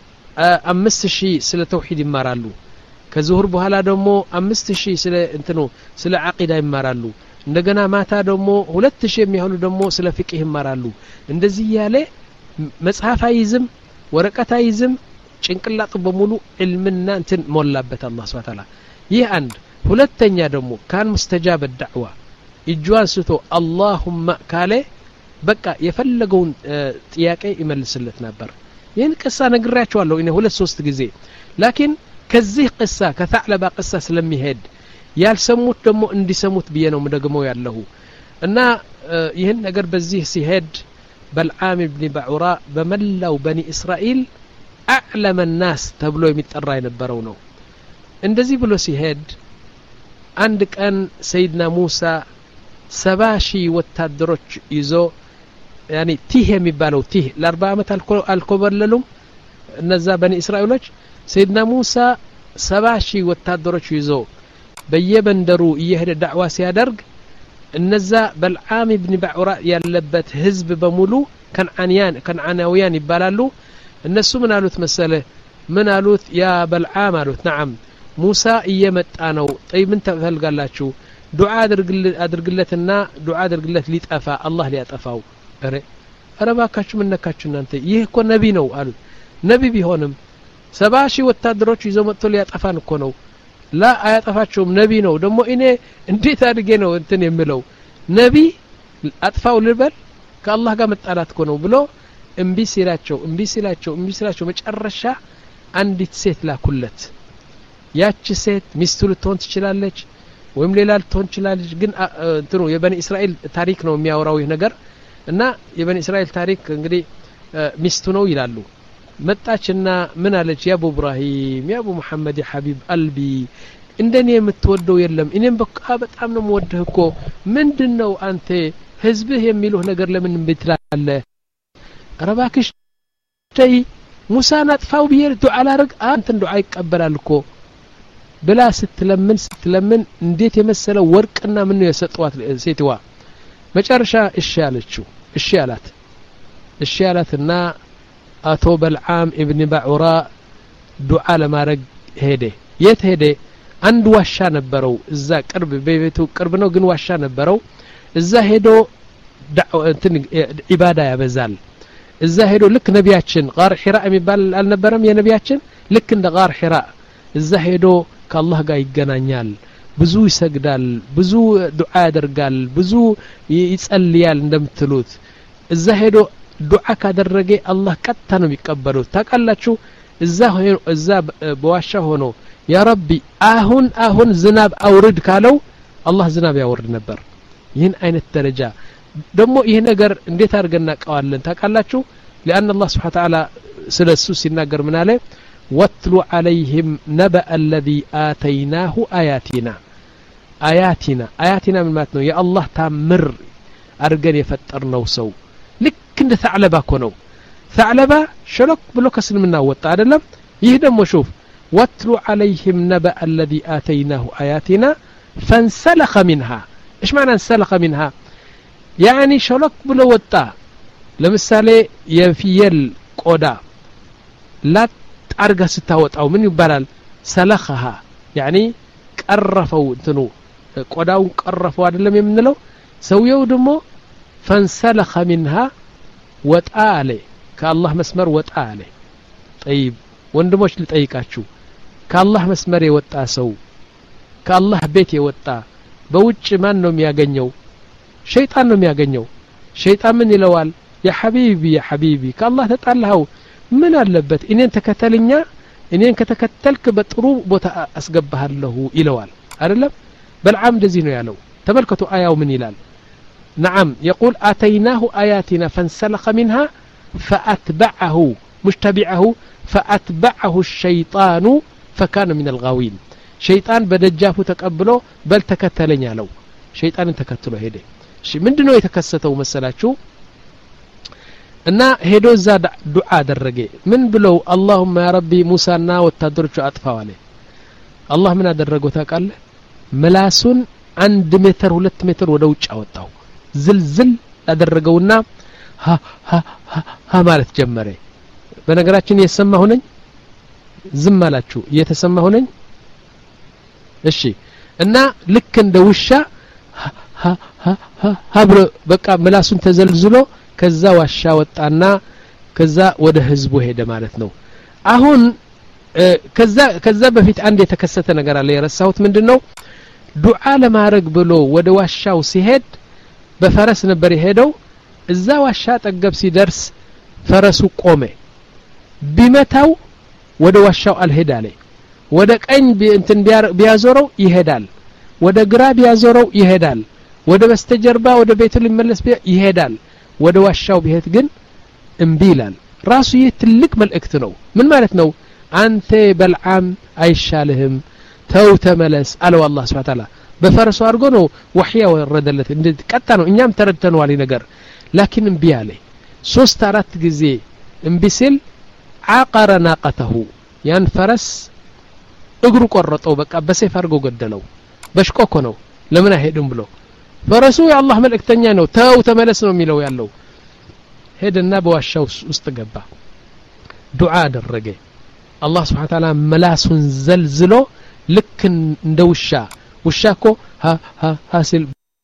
A: አምስት ሺህ ስለ ተውሂድ ይማራሉ ከዙሁር በኋላ ደግሞ አምስት ሺህ ስለ እንትኑ ስለ አቂዳ ይማራሉ እንደገና ማታ ደግሞ ሁለት ሺህ የሚሆኑ ደግሞ ስለ ፍቅህ ይማራሉ እንደዚህ ያለ መጽሐፍ አይዝም ወረቀት አይዝም ጭንቅላቱ በሙሉ ዕልምና እንትን ሞላበት አላህ Subhanahu Wa Ta'ala ይህ አንድ ሁለተኛ ደግሞ ካን ሙስተጃብ الدعوة እጇን ስቶ አላሁማ ካለ በቃ የፈለገውን ጥያቄ ይመልስለት ነበር ይህን ቅሳ ነግራችኋለሁ እኔ ሁለት ሶስት ጊዜ ላኪን ከዚህ ቅሳ ከثعلባ ቅሳ ስለሚሄድ ያልሰሙት ደግሞ እንዲሰሙት ብዬ ነው መደግመው ያለሁ እና ይህን ነገር በዚህ ሲሄድ በልዓም ኢብኑ ባዑራ በመላው በኒ እስራኤል أعلم الناس ተብሎ የሚጠራ የነበረው ነው እንደዚህ ብሎ ሲሄድ አንድ ቀን ሰይድና ሙሳ ሰባ ሺህ ወታደሮች ይዞ يعني ቲህ የሚባለው ቲህ ለአርባ አመት አልኮበለሉም እነዛ በኒ እስራኤሎች ሰይድና ሙሳ ሰባ ሺህ ወታደሮች ይዞ በየበንደሩ እየሄደ ዳዕዋ ሲያደርግ እነዛ በልዓም ኢብኑ ባዑራ ያለበት ህዝብ በሙሉ ከነዓንያን ከነዓናውያን ይባላሉ እነሱ ምን አሉት መሰለ ምን አሉት ያ በልዓም አሉት نعم ሙሳ እየመጣ ነው ጠይ ምን ተፈልጋላችሁ ዱዓ አድርግለትና ዱዓ አድርግለት ሊጠፋ አላህ ሊያጠፋው አረ አረባካችሁ ምን ነካችሁ እናንተ ይህ እኮ ነቢ ነው አሉት ነቢ ቢሆንም ሰባ ሺህ ወታደሮች ይዘው መጥቶ ሊያጠፋን እኮ ነው ላ አያጠፋቸውም ነቢ ነው ደግሞ እኔ እንዴት አድርጌ ነው እንትን የምለው ነቢ አጥፋው ልበል ከአላህ ጋር መጣላት እኮ ነው ብሎ እምቢ ሲላቸው እምቢ ሲላቸው እምቢ ሲላቸው መጨረሻ አንዲት ሴት ላኩለት ያቺ ሴት ሚስቱ ልትሆን ትችላለች ወይም ሌላ ልትሆን ትችላለች ግን እንትኑ የበኒ እስራኤል ታሪክ ነው የሚያወራው ይህ ነገር እና የበኒ እስራኤል ታሪክ እንግዲህ ሚስቱ ነው ይላሉ መጣችና ምን አለች ያ አቡ ኢብራሂም ያ አቡ መሐመድ ያ ሐቢብ ቀልቢ እንደኔ የምትወደው የለም እኔም በቃ በጣም ነው የምወደው እኮ ምንድነው አንተ ህዝብህ የሚሉህ ነገር ለምን ብትላለህ አረባክሽ ተይ ሙሳ ናጥፋው ቢየር ዱዓ አላረግ አንተን ዱዓ ይቀበላል እኮ ብላ ስትለምን ስትለምን እንዴት የመሰለ ወርቅና ምን ነው የሰጠዋት ሴትዋ መጨረሻ እሺ አለችው እሺ አላት እሺ አላትና አቶ በልዓም ኢብኑ ባዑራ ዱዓ ለማድረግ ሄደ የት ሄደ አንድ ዋሻ ነበረው እዛ ቅርብ በቤቱ ቅርብ ነው ግን ዋሻ ነበረው እዛ ሄዶ እንትን ኢባዳ ያበዛል እዛ ሄዶ ልክ ነቢያችን ጋር ሒራ የሚባል አልነበረም የነቢያችን ልክ እንደ ጋር ሒራ እዛ ሄዶ ከአላህ ጋር ይገናኛል ብዙ ይሰግዳል ብዙ ዱዓ ያደርጋል ብዙ ይጸልያል እንደምትሉት እዛ ሄዶ ዱዓ ካደረገ አላህ ቀጥታ ነው የሚቀበለው ታውቃላችሁ እዛ እዛ በዋሻ ሆኖ ያ ረቢ አሁን አሁን ዝናብ አውርድ ካለው አላህ ዝናብ ያወርድ ነበር ይህን አይነት ደረጃ ደግሞ ይሄ ነገር እንዴት አድርገና ቃዋለን ታውቃላችሁ لأن الله سبحانه وتعالى ስለሱ ሲናገር ምን አለ واتلو عليهم نبأ الذي آتيناه آياتنا آياتنا آياتنا من ماتنو يا الله تامر أرجن يفترنو سو لك እንደ ثعلبة كونو ثعلبة شلوك بلوك اسلمنا وطا አይደለም ይህ ደግሞ شوف واتلو عليهم نبأ الذي آتيناه آياتنا فانسلخ منها ايش معنى انسلخ منها يعني شلوك بلو وطا ለምሳሌ የፍየል ቆዳ لا አርጋ ስታወጣው ምን ይባላል ሰለخها يعني ቀረፈው እንትኑ ቆዳው ቀረፈው አይደለም የምንለው ሰውየው ደግሞ فانسلخ منها ወጣ አለ ከአላህ መስመር ወጣ አለ طيب ወንድሞች ልጠይቃችሁ ከአላህ መስመር የወጣ ሰው ከአላህ ቤት የወጣ በውጭ ማን ነው የሚያገኘው ሸይጣን ነው የሚያገኘው ሸይጣን ምን ይለዋል ያ ሐቢቢ ያ ሐቢቢ ከአላህ ተጣላው ምን አለበት እኔን ተከተልኛ እኔን ከተከተልክ በጥሩ ቦታ አስገባሃለሁ ይለዋል አይደለም በልዓም እንደዚህ ነው ያለው ተመልከቱ አያው ምን ይላል نعم يقول آتيناه آياتنا فانسلخ منها فأتبعه مشتبعه فأتبعه الشيطان فكان من الغاوين شيطان بدجافه تقبله بل تكتلني له شيطان تكتله هيده ምንድነው የተከሰተው መሰላችሁ እና ሄዶ እዛ ዱዓ አደረገ ምን ብለው اللهم يا ربي موسىና ወታደሮቹ አጥፋው አለ አላህ ምን አደረገው ታውቃለህ ምላሱን አንድ ሜትር ሁለት ሜትር ወደ ውጭ አወጣው ዝልዝል አደረገውና ሀ ሀ ሀ ማለት ጀመረ በነገራችን የሰማሁ ነኝ ዝም አላችሁ እየተሰማሁ ነኝ እሺ እና ልክ እንደ ውሻ ሀ ሀ ሀ ብሎ በቃ ምላሱን ተዘልዝሎ ከዛ ዋሻ ወጣና ከዛ ወደ ህዝቡ ሄደ ማለት ነው አሁን ከዛ ከዛ በፊት አንድ የተከሰተ ነገር አለ የረሳሁት ምንድነው ዱዓ ለማድረግ ብሎ ወደ ዋሻው ሲሄድ በፈረስ ነበር የሄደው እዛ ዋሻ ጠገብ ሲደርስ ፈረሱ ቆመ ቢመታው ወደ ዋሻው አልሄዳለ ወደ ቀኝ እንትን ቢያዞረው ይሄዳል ወደ ግራ ቢያዞረው ይሄዳል ወደ በስተጀርባ ወደ ቤቱ ሊመለስ ይሄዳል ወደ ዋሻው ቢሄድ ግን እምቢ ይላል ራሱ ይህ ትልቅ መልእክት ነው ምን ማለት ነው አንተ በልዓም አይሻልህም ተው ተመለስ አለው አላህ Subhanahu Wa Ta'ala በፈረሱ አርጎ ነው ወህያ ወረደለት እንደ ቀጣ ነው እኛም ተረድተናል ነገር ላኪን እምቢ አለ ሶስት አራት ጊዜ እምቢ ሲል عقر ناقته ያን ፈረስ እግሩ ቆረጠው በቃ በሰይፍ አርጎ ገደለው በሽቆኮ ነው ለምን አይሄድም ብሎ ፈረሱ የአላህ መልእክተኛ ነው ተው ተመለስ ነው የሚለው ያለው ሄደና በዋሻው ውስጥ ገባ ዱዓ አደረገ አላህ Subhanahu Wa Ta'ala መላሱን ዘልዝሎ ልክ እንደ ውሻ ውሻኮ ሀ ሀ ሀሲል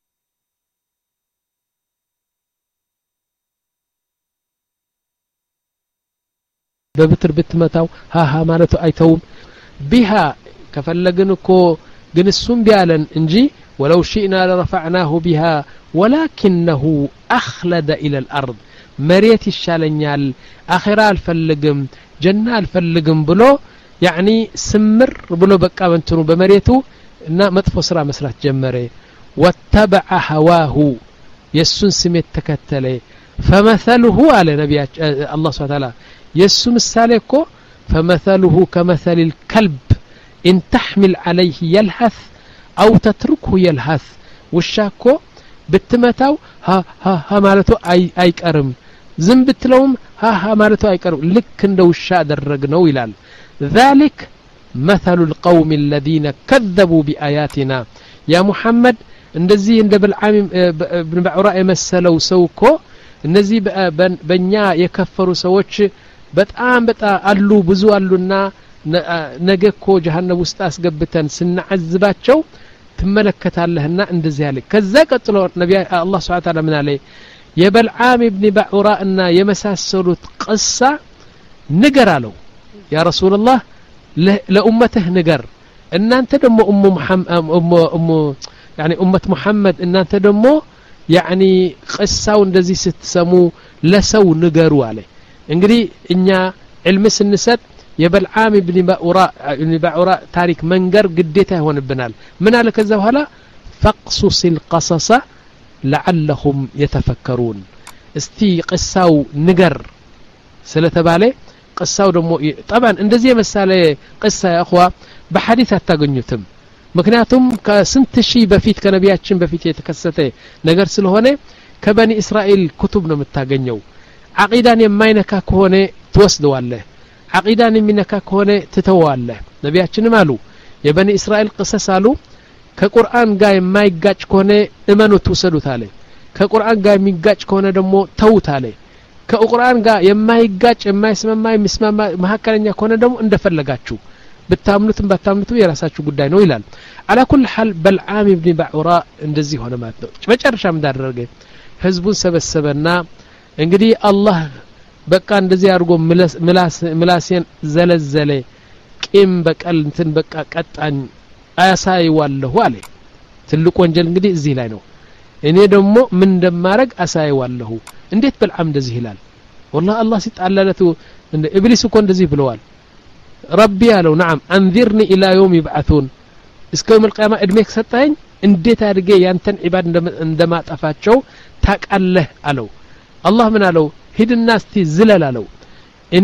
A: በብትር ብትመታው ሀ ሀ ማለቱ አይተውም ቢሃ ከፈለግን እኮ ግን እሱም ቢያለን እንጂ ولو شئنا لرفعناه بها ولكنه أخلد إلى الأرض مريت الشالنيال آخرة الفلقم جنة الفلقم بلو يعني سمر بلو بقى بنتنو بمريتو إنه مطفو سرا مسرات جمري واتبع هواه يسون سميت تكتلي فمثله على نبي الله سبحانه وتعالى يسون السالكو فمثله كمثل الكلب إن تحمل عليه يلهث أو تتركه يلهث والشاكو بتمتاو ها ها ها مالتو أي أي كرم زم بتلوم ها ها مالتو أي كرم لك ندو الشاء درجنو يلال ذلك مثل القوم الذين كذبوا بآياتنا يا محمد እንደዚህ እንደ በልዓም ኢብኑ ባዑራ የመሰለው ሰው እኮ እነዚህ በእኛ የከፈሩ ሰዎች በጣም በጣም አሉ ብዙ አሉና ነገ እኮ ጀሃነም ውስጥ አስገብተን ስናዕዝባቸው ትመለከታለህና እንደዚህ ያለ ከዛ ቀጥሎ ነብዩ አላህ Subhanahu Ta'ala ምን አለ የበልዓም ኢብኑ ባዑራ እና የመሳሰሉት ቅሳ ንገር አለው ያ ረሱላህ ለኡመትህ ንገር እናንተ ደሞ ኡሙ መሐመድ ኡሙ يعني أمة محمد إن أنت دمو يعني قصة وندزي ستسمو لسو نقروا عليه انقري إنيا علم النسات يبلعام ابن باوراء ابن باوراء تاريخ منقر قديته هون بنال من على كذا وهلا فاقصص القصص لعلهم يتفكرون استي قصة نقر سلتبالي قصة دمو طبعا اندزي مسالة قصة يا أخوة بحديث التقنيتم ምክንያቱም ከስንት ሺህ በፊት ከነቢያችን በፊት የተከሰተ ነገር ስለሆነ ከበኒ እስራኤል ኩቱብ ነው የምታገኘው አቂዳን የማይነካ ከሆነ ትወስደዋለህ አቂዳን የሚነካ ከሆነ ትተዋለህ ነቢያችንም አሉ የበኒ እስራኤል ቅሰስ አሉ ከቁርአን ጋር የማይጋጭ ከሆነ እመኑት ውሰዱት አለ ከቁርአን ጋር የሚጋጭ ከሆነ ደግሞ ተውት አለ ከቁርአን ጋር የማይጋጭ የማይስማማ የሚስማማ መሐከለኛ ከሆነ ደግሞ እንደፈለጋችሁ بتامنوتم بتامنوتو የራሳችሁ ጉዳይ ነው ይላል على كل حال بلعام ابن باعوراء እንደዚህ ሆነ ማለት ነው መጨረሻም እንዳደረገ ህዝቡን ሰበሰበና እንግዲህ አላህ በቃ እንደዚህ አድርጎ ምላስ ምላስን ዘለዘለ ቂም በቀል እንትን በቃ ቀጣኝ አያሳይዋለሁ አለ ትልቁ ወንጀል እንግዲህ እዚህ ላይ ነው እኔ ደግሞ ምን እንደማረግ አሳይዋለሁ እንዴት በልዓም እንደዚህ ይላል والله الله ሲጣላለቱ እንደ ኢብሊስ እኮ እንደዚህ ብለዋል ربي قالوا نعم انذرني الى يوم يبعثون እስከ يوم القيامه እድሜክ ሰጣኝ እንዴት አድርጌ ያንተን ዒባድ እንደማጣፋቸው ታቃለህ አለው አላህ ምን አለው ሂድና እስቲ ዝለል አለው እኔ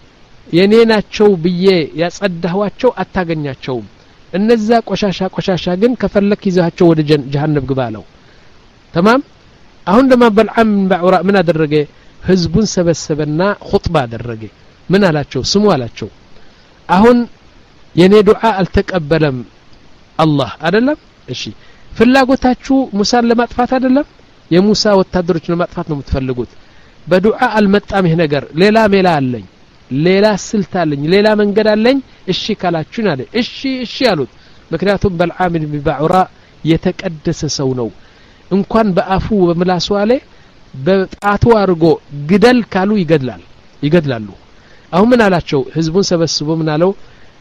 A: የኔ ናቸው ብዬ ያጸዳህዋቸው አታገኛቸውም እነዛ ቆሻሻ ቆሻሻ ግን ከፈለክ ይዛቸው ወደ ጀሃነም ግባ አለው تمام አሁን ደማ በልዓም ባዑራ ምን አደረገ ህዝቡን ሰበሰበና ኹጥባ አደረገ ምን አላቸው ስሙ አላቸው አሁን የኔ ዱዓ አልተቀበለም አላህ አይደለም እሺ ፍላጎታችሁ ሙሳን ለማጥፋት አይደለም የሙሳ ወታደሮች ለማጥፋት ነው የምትፈልጉት በዱዓ አልመጣም ይሄ ነገር ሌላ ሜላ አለኝ ሌላ ስልት አለኝ ሌላ መንገድ አለኝ እሺ ካላችሁን አለ እሺ እሺ አሉት ምክንያቱም በልዓም ኢብኑ ባዑራ የተቀደሰ ሰው ነው እንኳን በአፉ በምላሱ አለ በጣቱ አርጎ ግደል ካሉ ይገድላል ይገድላሉ አሁን ምን አላቸው ህዝቡን ሰበስቦ ምን አለው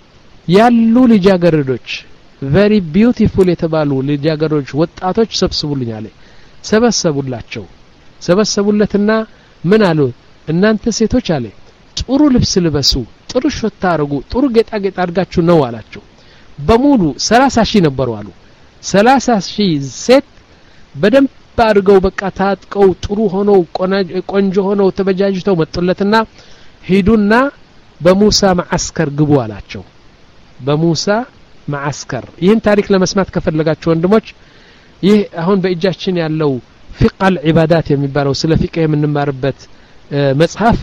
A: ያሉ ልጃገረዶች very beautiful የተባሉ ልጃገረዶች ወጣቶች ሰብስቡልኝ አለ ሰበሰቡላቸው ሰበሰቡለትና ምን አሉ እናንተ ሴቶች አለ ጥሩ ልብስ ልበሱ ጥሩ ሸታ አርጉ ጥሩ ጌጣጌጥ አድርጋችሁ ነው አላቸው በሙሉ ሰላሳ ሺህ ነበሩ አሉ ሰላሳ ሺህ ሴት በደንብ አድርገው በቃ ታጥቀው ጥሩ ሆነው ቆንጆ ሆነው ተበጃጅተው መጡለትና ሂዱና በሙሳ ማዕስከር ግቡ አላቸው በሙሳ ማዕስከር ይህን ታሪክ ለመስማት ከፈለጋችሁ ወንድሞች ይህ አሁን በእጃችን ያለው فقه العبادات የሚባለው ስለ ፍቅህ የምንማርበት መጽሐፍ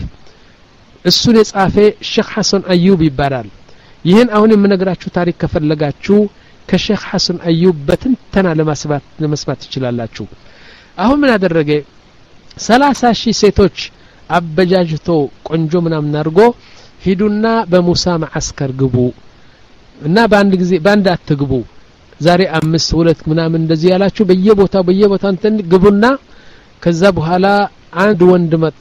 A: እሱን የጻፈ ሼክ ሐሰን አዩብ ይባላል ይህን አሁን የምነግራችሁ ታሪክ ከፈለጋችሁ ከሼክ ሐሰን አዩብ በትንተና ለማስባት ለመስማት ትችላላችሁ አሁን ምን አደረገ ሰላሳ ሺህ ሴቶች አበጃጅቶ ቆንጆ ምናምን አድርጎ ሂዱና በሙሳ ማዕስከር ግቡ እና በአንድ ጊዜ በአንድ አትግቡ ዛሬ አምስት ሁለት ምናምን እንደዚህ ያላችሁ በየቦታው በየቦታው እንትን ግቡና ከዛ በኋላ አንድ ወንድ መጥቶ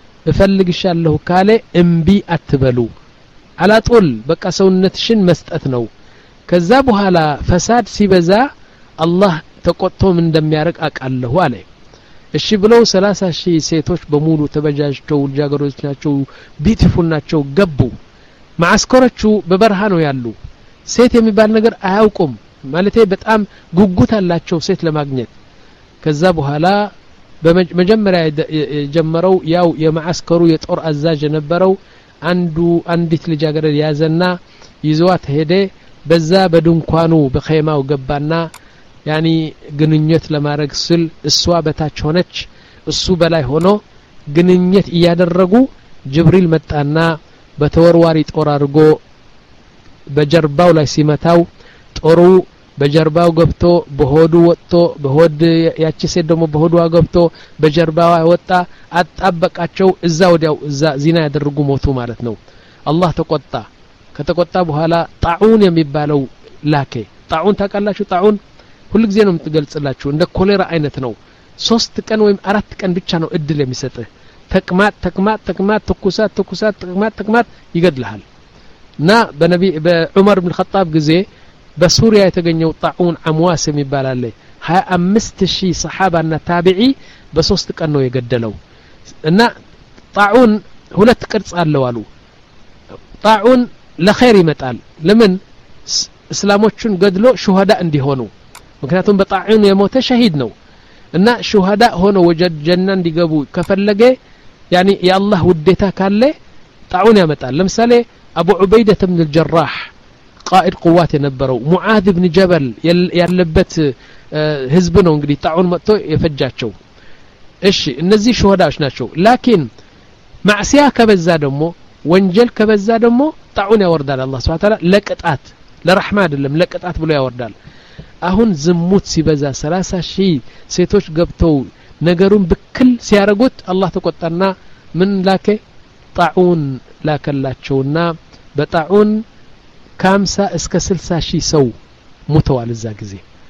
A: እፈልግሻለሁ ካለ እምቢ አትበሉ አላጦል በቃ ሰውነትሽን መስጠት ነው ከዛ በኋላ ፈሳድ ሲበዛ አላህ ተቆጥቶም እንደሚያርቅ አቃለሁ አለ እሺ ብለው ሰላሳ ሺህ ሴቶች በሙሉ ተበጃጅተው ልጃገረዶች ናቸው ቢዩቲፉል ናቸው ገቡ ማዕስከሮቹ በበረሃ ነው ያሉ ሴት የሚባል ነገር አያውቁም ማለቴ በጣም ጉጉት አላቸው ሴት ለማግኘት ከዛ በኋላ በመጀመሪያ የጀመረው ያው የማዕስከሩ የጦር አዛዥ የነበረው አንዱ አንዲት ልጃገረድ ያዘና ይዟት ሄደ በዛ በድንኳኑ በኸይማው ገባና ያኒ ግንኙነት ለማድረግ ስል እሷ በታች ሆነች እሱ በላይ ሆኖ ግንኙነት እያደረጉ ጅብሪል መጣና በተወርዋሪ ጦር አድርጎ በጀርባው ላይ ሲመታው ጦሩ በጀርባው ገብቶ በሆዱ ወጥቶ በሆድ ያቺ ሴት ደግሞ በሆዷ ገብቶ በጀርባዋ ወጣ አጣበቃቸው እዛ ወዲያው እዛ ዚና ያደረጉ ሞቱ ማለት ነው አላህ ተቆጣ ከተቆጣ በኋላ ጣዑን የሚባለው ላከ ጣዑን ታውቃላችሁ ጣዑን ሁሉ ጊዜ ነው የምትገልጽላችሁ እንደ ኮሌራ አይነት ነው ሶስት ቀን ወይም አራት ቀን ብቻ ነው እድል የሚሰጥህ ተቅማጥ ተቅማጥ ተቅማጥ ትኩሳት ትኩሳት ተቅማጥ ተቅማጥ ይገድልሃል እና በነቢ በዑመር ኢብኑ ኸጣብ ጊዜ በሱሪያ የተገኘው ጣዑን አምዋስ የሚባል አለ ሃያ አምስት ሺህ ሰሃባና ታቢዒ በሶስት ቀን ነው የገደለው እና ጣዑን ሁለት ቅርጽ አለው አሉ ጣዑን ለኸይር ይመጣል ለምን እስላሞችን ገድሎ ሹሃዳ እንዲሆኑ ምክንያቱም በጣዑን የሞተ ሸሂድ ነው እና ሹሃዳ ሆኖ ወጀድ ጀና እንዲገቡ ከፈለገ ያኒ የአላህ ውዴታ ካለ ጣዑን ያመጣል ለምሳሌ አቡ ዑበይዳ ኢብኑ አልጀራህ قائد قوات የነበረው ሙዓዝ ኢብኑ ጀበል ያለበት ህዝብ ነው እንግዲህ ጣዑን መጥቶ የፈጃቸው እሺ እነዚህ ሹሃዳዎች ናቸው ላኪን ማዕሲያ ከበዛ ደግሞ ወንጀል ከበዛ ደግሞ ጣዑን ያወርዳል አላህ Subhanahu Wa Ta'ala ለቅጣት ለረህማ አይደለም ለቅጣት ብሎ ያወርዳል አሁን ዝሙት ሲበዛ ሰላሳ ሺህ ሴቶች ገብተው ነገሩን በክል ሲያረጉት አላህ ተቆጣና ምን ላከ ጣዑን ላከላቸውና በጣዑን ከሀምሳ እስከ ስልሳ ሺህ ሰው ሞተዋል እዛ ጊዜ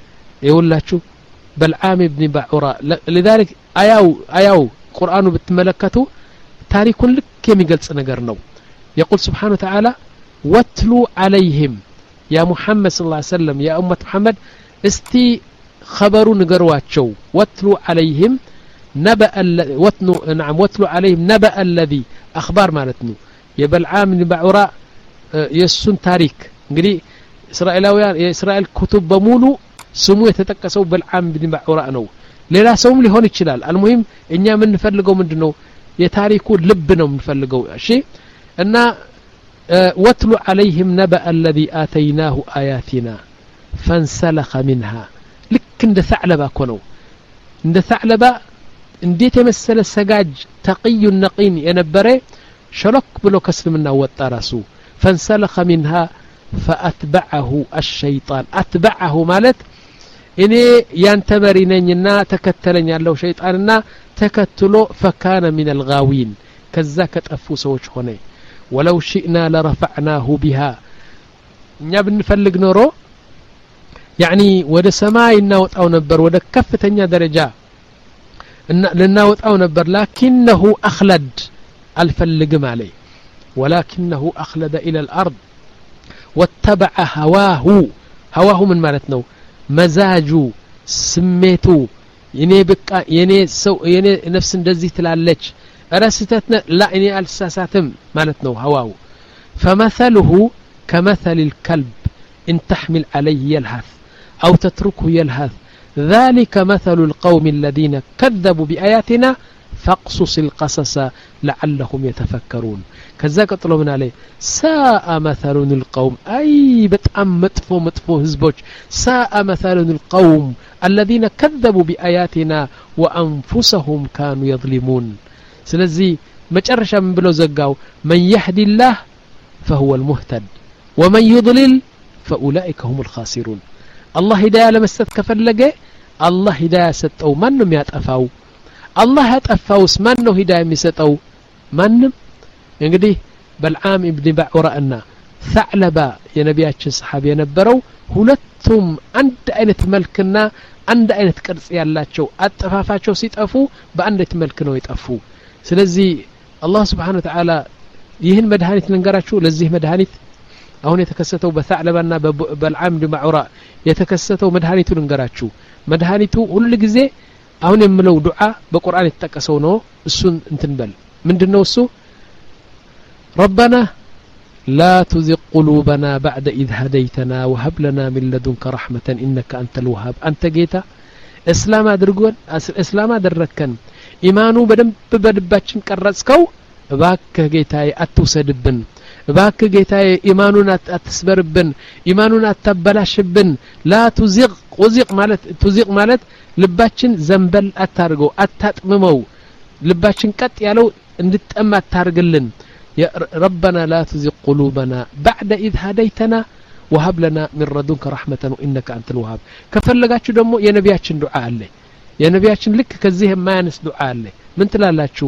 A: ይውላችሁ በልዓም ኢብኑ ባዑራ لذلك አያው አያው ቁርአኑ ብትመለከቱ ታሪኩን ልክ የሚገልጽ ነገር ነው يقول سبحانه وتعالى واتلو عليهم يا محمد صلى الله عليه وسلم يا أمة محمد استي خبروا نقرواتشو واتلو عليهم نبأ واتلو نعم واتلو عليهم نبأ الذي أخبار مالتنو يبلعام بن بعوراء يسون تاريخ እንግዲህ እስራኤላውያን የእስራኤል ኩቱብ በሙሉ ስሙ የተጠቀሰው በልዓም ብን ባዑራ ነው ሌላ ሰውም ሊሆን ይችላል አልሙሂም እኛ ምን ፈልገው ምንድነው የታሪኩ ልብ ነው የምንፈልገው እሺ እና ወትሉ عليهم نبأ الذي آتيناه آياتنا فانسلخ منها ልክ እንደ ثعلባ ኮነው እንደ ثعلባ እንዴት የመሰለ ሰጋጅ ተቅዩ ነቂን የነበረ ሸለክ ብሎ ከስልምና ወጣ ራሱ فانسلخ منها فأتبعه الشيطان أتبعه مالت إني ينتمرينينا تكتلن يالله شيطاننا تكتلو فكان من الغاوين كذاك تأفو سوش هوني ولو شئنا لرفعناه بها نبن فلق نورو يعني ود سماي ناوت أو نبر ود كفتنيا درجة لناوت أو نبر لكنه أخلد الفلق مالي ولكنه أخلد إلى الأرض واتبع هواه هواه من مالتنا مزاجو سميتو يني بقى يني سو يني نفس እንደዚህ ትላለች رستتنا لا اني الساساتم مالتنا هواه فمثله كمثل الكلب ان تحمل عليه يلهث او تتركه يلهث ذلك مثل القوم الذين كذبوا بآياتنا فاقصص القصص لعلهم يتفكرون كذا قطلوا من عليه ساء مثل القوم أي بتأم مطفو مطفو هزبوش ساء مثل القوم الذين كذبوا بآياتنا وأنفسهم كانوا يظلمون سلزي مجرشا من بلو زقاو من يهدي الله فهو المهتد ومن يضلل فأولئك هم الخاسرون الله هداية لمستد كفلقه الله هداية ستأو منهم يتأفاو الله يتأفاوس منه هداية مستأو منهم እንግዲህ በልዓም ኢብኑ ባዑራና ثعلባ የነቢያችን ሰሃቢ የነበረው ሁለቱም አንድ አይነት መልክና አንድ አይነት ቅርጽ ያላቸው አጠፋፋቸው ሲጠፉ በአንድ አይነት መልክ ነው የጠፉ ስለዚህ አላህ Subhanahu Wa Ta'ala ይህን መድኃኒት ልንገራችሁ ለዚህ መድኃኒት አሁን የተከሰተው በثعلባና በልዓም ኢብኑ ባዑራ የተከሰተው መድኃኒቱ ልንገራችሁ መድኃኒቱ ሁሉ ጊዜ አሁን የምለው ዱዓ በቁርአን የተጠቀሰው ነው እሱን እንትንበል ምንድነው እሱ ربنا لا تزغ قلوبنا بعد إذ هديتنا وهب لنا من لدنك رحمة إنك أنت الوهاب أنت جيتا إسلام أدرجون إسلام أدركن إيمانو بدم بدباتشن كرزكو باك جيتاي أتوسدبن باك جيتاي إيماننا أتسبربن إيماننا أتبلاشبن لا تزغ وزغ مالت تزغ مالت لباتشن زنبل أتارجو أتاتممو لباتشن كت يالو اندتأم أتارجلن يا ربنا لا تزغ قلوبنا بعد إذ هديتنا وهب لنا من لدنك رحمة إنك أنت الوهاب كفلقاتشو دمو يا نبياتشن دعاء الله يا نبياتشن لك كزيهم ما ينس دعاء الله من تلالاتشو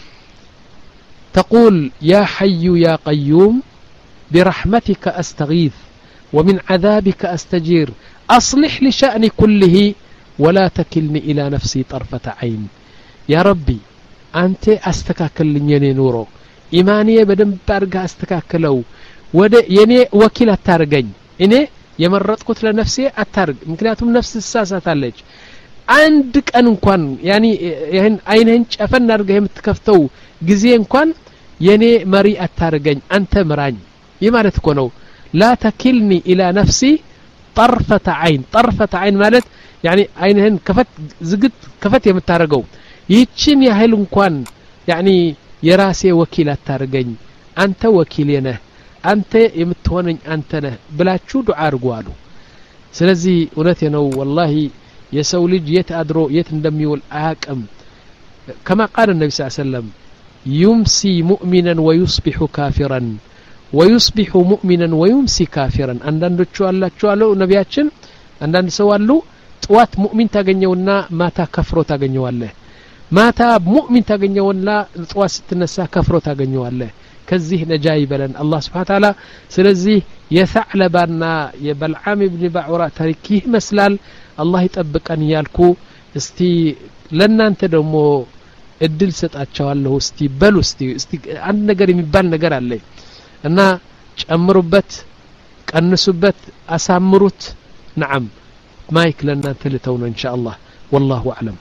A: تقول يا حي يا قيوم برحمتك أستغيث ومن عذابك أستجير أصلح لشأني كله ولا تكلني إلى نفسي طرفة عين يا ربي أنت أستكاكل لنيني نورو إيمانية بدن بارغا أستكاكلو ود يني وكيل أتارغين إني يمرطكت لنفسي أتارغ ممكناتهم نفس الساسة تالج عندك أن انكوان يعني يهن أينهن شافن نارغا يمتكفتو جزي انكوان يني مري أتارغين أنت مراني يمارت كونو لا تكلني إلى نفسي طرفة عين طرفة عين مالت يعني عينهن كفت زقت كفت يمتارغو يتشين يهل انكوان يعني يراسي وكيل أتارغين أنت وكيلينه أنت يمتونن أنت نه بلاتشو دعاء رغوالو سلازي اونتي نو والله يسو لج يت ادرو يت እንደሚውል አያቅም كما قال النبي صلى الله عليه وسلم يمسي مؤمنا ويصبح كافرا ويصبح مؤمنا ويمسي كافرا አንዳንዶቹ አላችሁ አለው ነቢያችን አንዳንድ ሰው አሉ ጧት ሙእሚን ታገኘውና ማታ ከፍሮ ታገኘዋለህ ማታ ሙእሚን ታገኘውና ጧት ስትነሳ ከፍሮ ታገኘዋለህ كزيه نجاي بلن الله سبحانه وتعالى سلزيه يثعلبنا يبلعام ابن بعوراء تركيه مسلال الله يطبقن يالكو استي لنا انت دمو እድል ሰጣቸዋለሁ እስቲ በሉ እስቲ እስቲ አንድ ነገር የሚባል ነገር አለ እና ጨምሩበት ቀንሱበት አሳምሩት نعم ማይክ ለናንተ ልተው ነው ኢንሻአላህ والله اعلم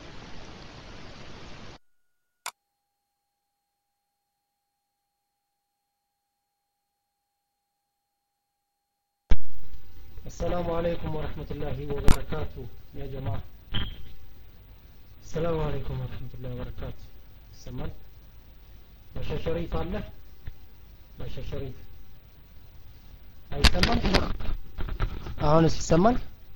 E: السلام عليكم ورحمة الله وبركاته يا جماعة السلام عليكم ورحمة الله وبركاته سمال باشا شريف الله باشا شريف هاي سمال اهون سمال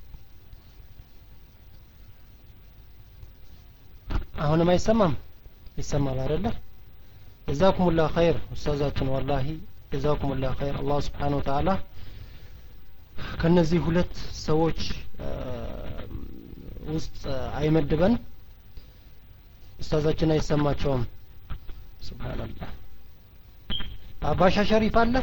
E: اهون ما يسمم يسمال عرله جزاكم الله خير استاذاتنا والله جزاكم الله خير الله سبحانه وتعالى ከነዚህ ሁለት ሰዎች ውስጥ አይመድበን ኡስታዛችን አይሰማቸውም ሱብሃንአላህ አባሻ ሸሪፍ አለ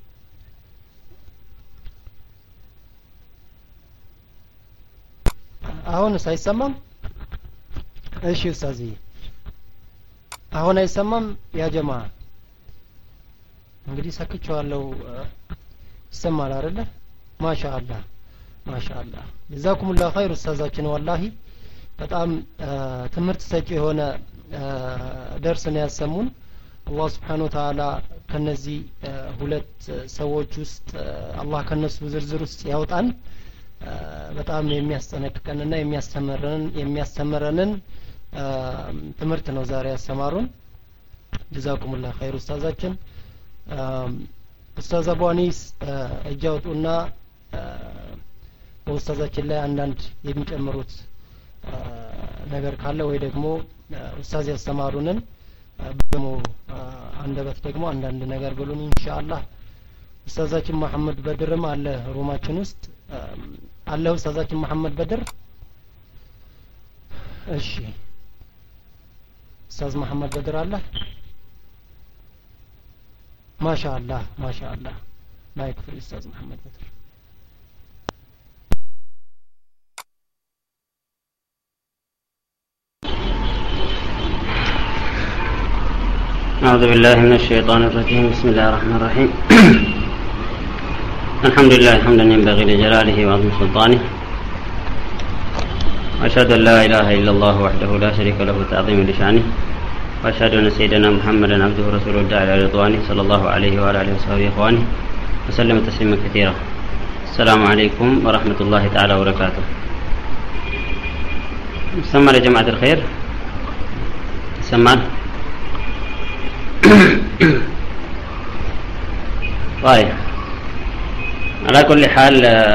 E: አሁንስ አይሰማም እሺ ኡስታዚ አሁን አይሰማም ያ ጀማ እንግዲህ ሰክቼዋለሁ ይሰማል አይደለ ما شاء الله ما شاء الله جزاكم الله خير استاذاتنا والله በጣም ትምርት ሰጪ የሆነ ደርስ ነው ያሰሙን አላህ Subhanahu Wa Ta'ala ከነዚህ ሁለት ሰዎች ውስጥ አላህ ከነሱ ዝርዝር ውስጥ ያውጣን በጣም የሚያስጠነቅቀንና የሚያስተምረን የሚያስተምረንን ትምርት ነው ዛሬ ያስተማሩን جزاكم الله خير استاذاتችን ኡስታዝ አቡአኒስ እጃውጡና ኡስታዛችን ላይ አንዳንድ የሚጨምሩት ነገር ካለ ወይ ደግሞ ኡስታዝ ያስተማሩንን ደግሞ አንደበት ደግሞ አንዳንድ ነገር ብሉን ኢንሻአላህ ኡስታዛችን መሐመድ በድርም አለ ሩማችን ውስጥ አለ ኡስታዛችን መሐመድ በድር እሺ ኡስታዝ መሐመድ በድር አለ ما شاء الله ما شاء الله ما يكفي الأستاذ محمد بدر
F: أعوذ بالله من الشيطان الرجيم بسم الله الرحمن الرحيم الحمد لله حمدا ينبغي لجلاله وعظيم سلطانه وأشهد أن لا إله إلا الله وحده لا شريك له تعظيم لشانه وأشهد أن سيدنا محمدا عبده ورسوله الداعي إلى رضوانه صلى الله عليه وعلى آله وصحبه إخوانه وسلم تسليما كثيرا السلام عليكم ورحمة الله تعالى وبركاته سمع يا جماعة الخير سمع طيب على كل حال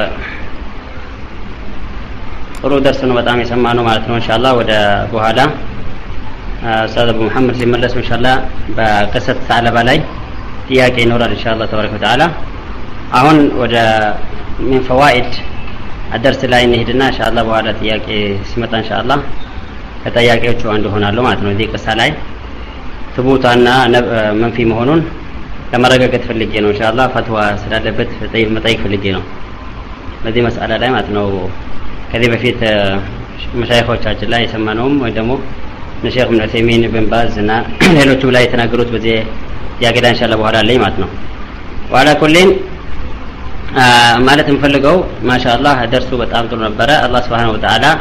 F: ጥሩ ደርስ ነው በጣም የሰማነው ማለት ነው ኢንሻአላህ ወደ በኋላ استاذ ابو محمد ሲመለስ ኢንሻአላህ በቀሰት ሰዓለባ ላይ ጥያቄ ይኖራል ኢንሻአላህ ተባረከ ወተዓላ አሁን ወደ من فوائد الدرس ላይ እንሄድና ኢንሻአላህ በኋላ ጥያቄ ሲመጣ ኢንሻአላህ ከጥያቄዎቹ አንዱ ሆናለሁ ማለት ነው እዚህ ቅሳ ላይ ትቡታና መንፊ መሆኑን ለማረጋገጥ ፈልጌ ነው ኢንሻአላህ ፈትዋ ስላለበት መጠየቅ ፈልጌ ነው በዚህ መስአላ ላይ ማለት ነው ከዚህ በፊት መሻይኾቻችን ላይ የሰማነውም ወይ ደግሞ ሼክ ኢብኑ ዑሰይሚን ኢብኑ ባዝ እና ሌሎቹ ላይ የተናገሩት በዚህ ያገዳ ኢንሻአላህ በኋላ ላይ ማለት ነው ዋላ ኩሊን ማለት እንፈልገው ማሻአላህ ደርሱ በጣም ጥሩ ነበር አላህ Subhanahu Wa Ta'ala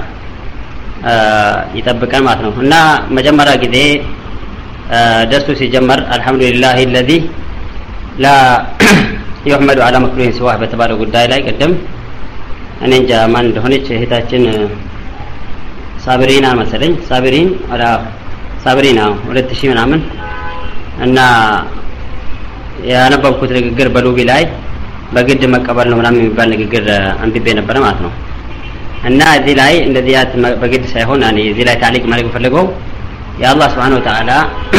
F: ይጠብቀን ማለት ነው እና መጀመሪያ ጊዜ ደርሱ ሲጀመር አልহামዱሊላህ الذي لا يحمد على مكروه سواه በተባለው ጉዳይ ላይ ቀደም እኔ እንጃ ማን እንደሆነች እህታችን ሳብሪና መሰለኝ ሳብሪን አላ ሳብሪና ሁለት ሺህ ምናምን እና ያነበብኩት ንግግር በሉቢ ላይ በግድ መቀበል ነው ምናምን የሚባል ንግግር አንብቤ ነበር ማለት ነው እና እዚህ ላይ እንደዚህ ያት በግድ ሳይሆን እኔ እዚህ ላይ ታሪክ ማለት ፈልገው የአላህ Subhanahu Wa Ta'ala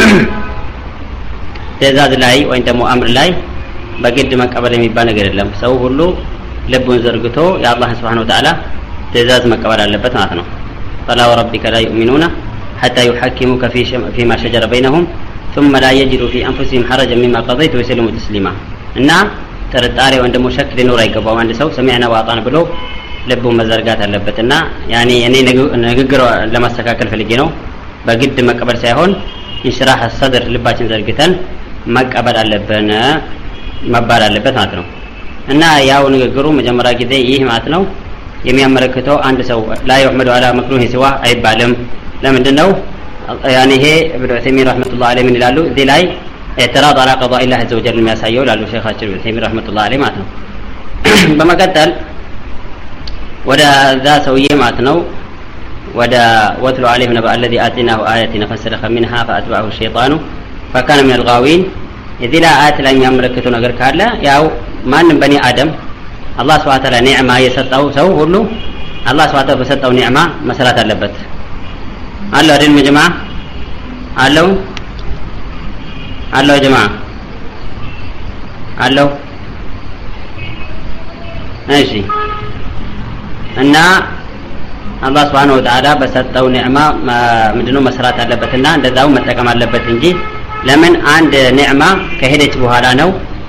F: ትእዛዝ ላይ ወይም ደግሞ አምር ላይ በግድ መቀበል የሚባል ነገር የለም ሰው ሁሉ ልቡን ዘርግቶ የአላህ Subhanahu Wa Ta'ala ትእዛዝ መቀበል አለበት ማለት ነው فلا وربك لا يؤمنون حتى يحكموك في فيما شجر بينهم ثم لا يجدوا في انفسهم حرجا مما قضيت ويسلموا تسليما እና ተረጣሪ ወይም ደግሞ ሸክ ሊኖር አይገባው አንድ ሰው ሰሚዕና ወአጣን ብሎ ልቡን መዘርጋት አለበትና ያኔ እኔ ንግግር ለማስተካከል ፈልጌ ነው በግድ መቀበል ሳይሆን ኢንሽራህ الصدر ልባችን ዘርግተን መቀበል አለብን መባል አለበት ማለት ነው እና ያው ንግግሩ መጀመሪያ ጊዜ ይህ ማለት ነው የሚያመለክተው አንድ ሰው لا يحمد على مكروه سواه አይባልም ለምንድነው ያኔ ይሄ ኢብኑ ዑሰይሚን ረህመቱላህ ዐለይሂ ምን ይላሉ እዚህ ላይ اعتراض على قضاء الله عز وجل የሚያሳየው ላሉ ሼኻችን ኢብኑ ዑሰይሚን ረህመቱላህ ዐለይሂ ማለት ነው በመቀጠል ወደ ዛ ሰውዬ ማለት ነው ወደ ወትሉ عليهم نبأ الذي آتيناه آياتنا فانسلخ منها فأتبعه الشيطان فكان من الغاوين እዚህ ላይ አያት ላይ የሚያመለክተው ነገር ካለ ያው ማንም በኒ አደም አላህ Subhanahu Wa Ta'ala ኒዕማ የሰጠው ሰው ሁሉ አላህ Subhanahu Wa Ta'ala በሰጠው ኒዕማ መስራት አለበት አላህ አይደል መጀማ አለው አላህ ጀማ አለው እሺ እና አላህ Subhanahu Wa Ta'ala በሰጠው ኒዕማ ምንድነው መስራት አለበትና እንደዛው መጠቀም አለበት እንጂ ለምን አንድ ኒዕማ ከሄደች በኋላ ነው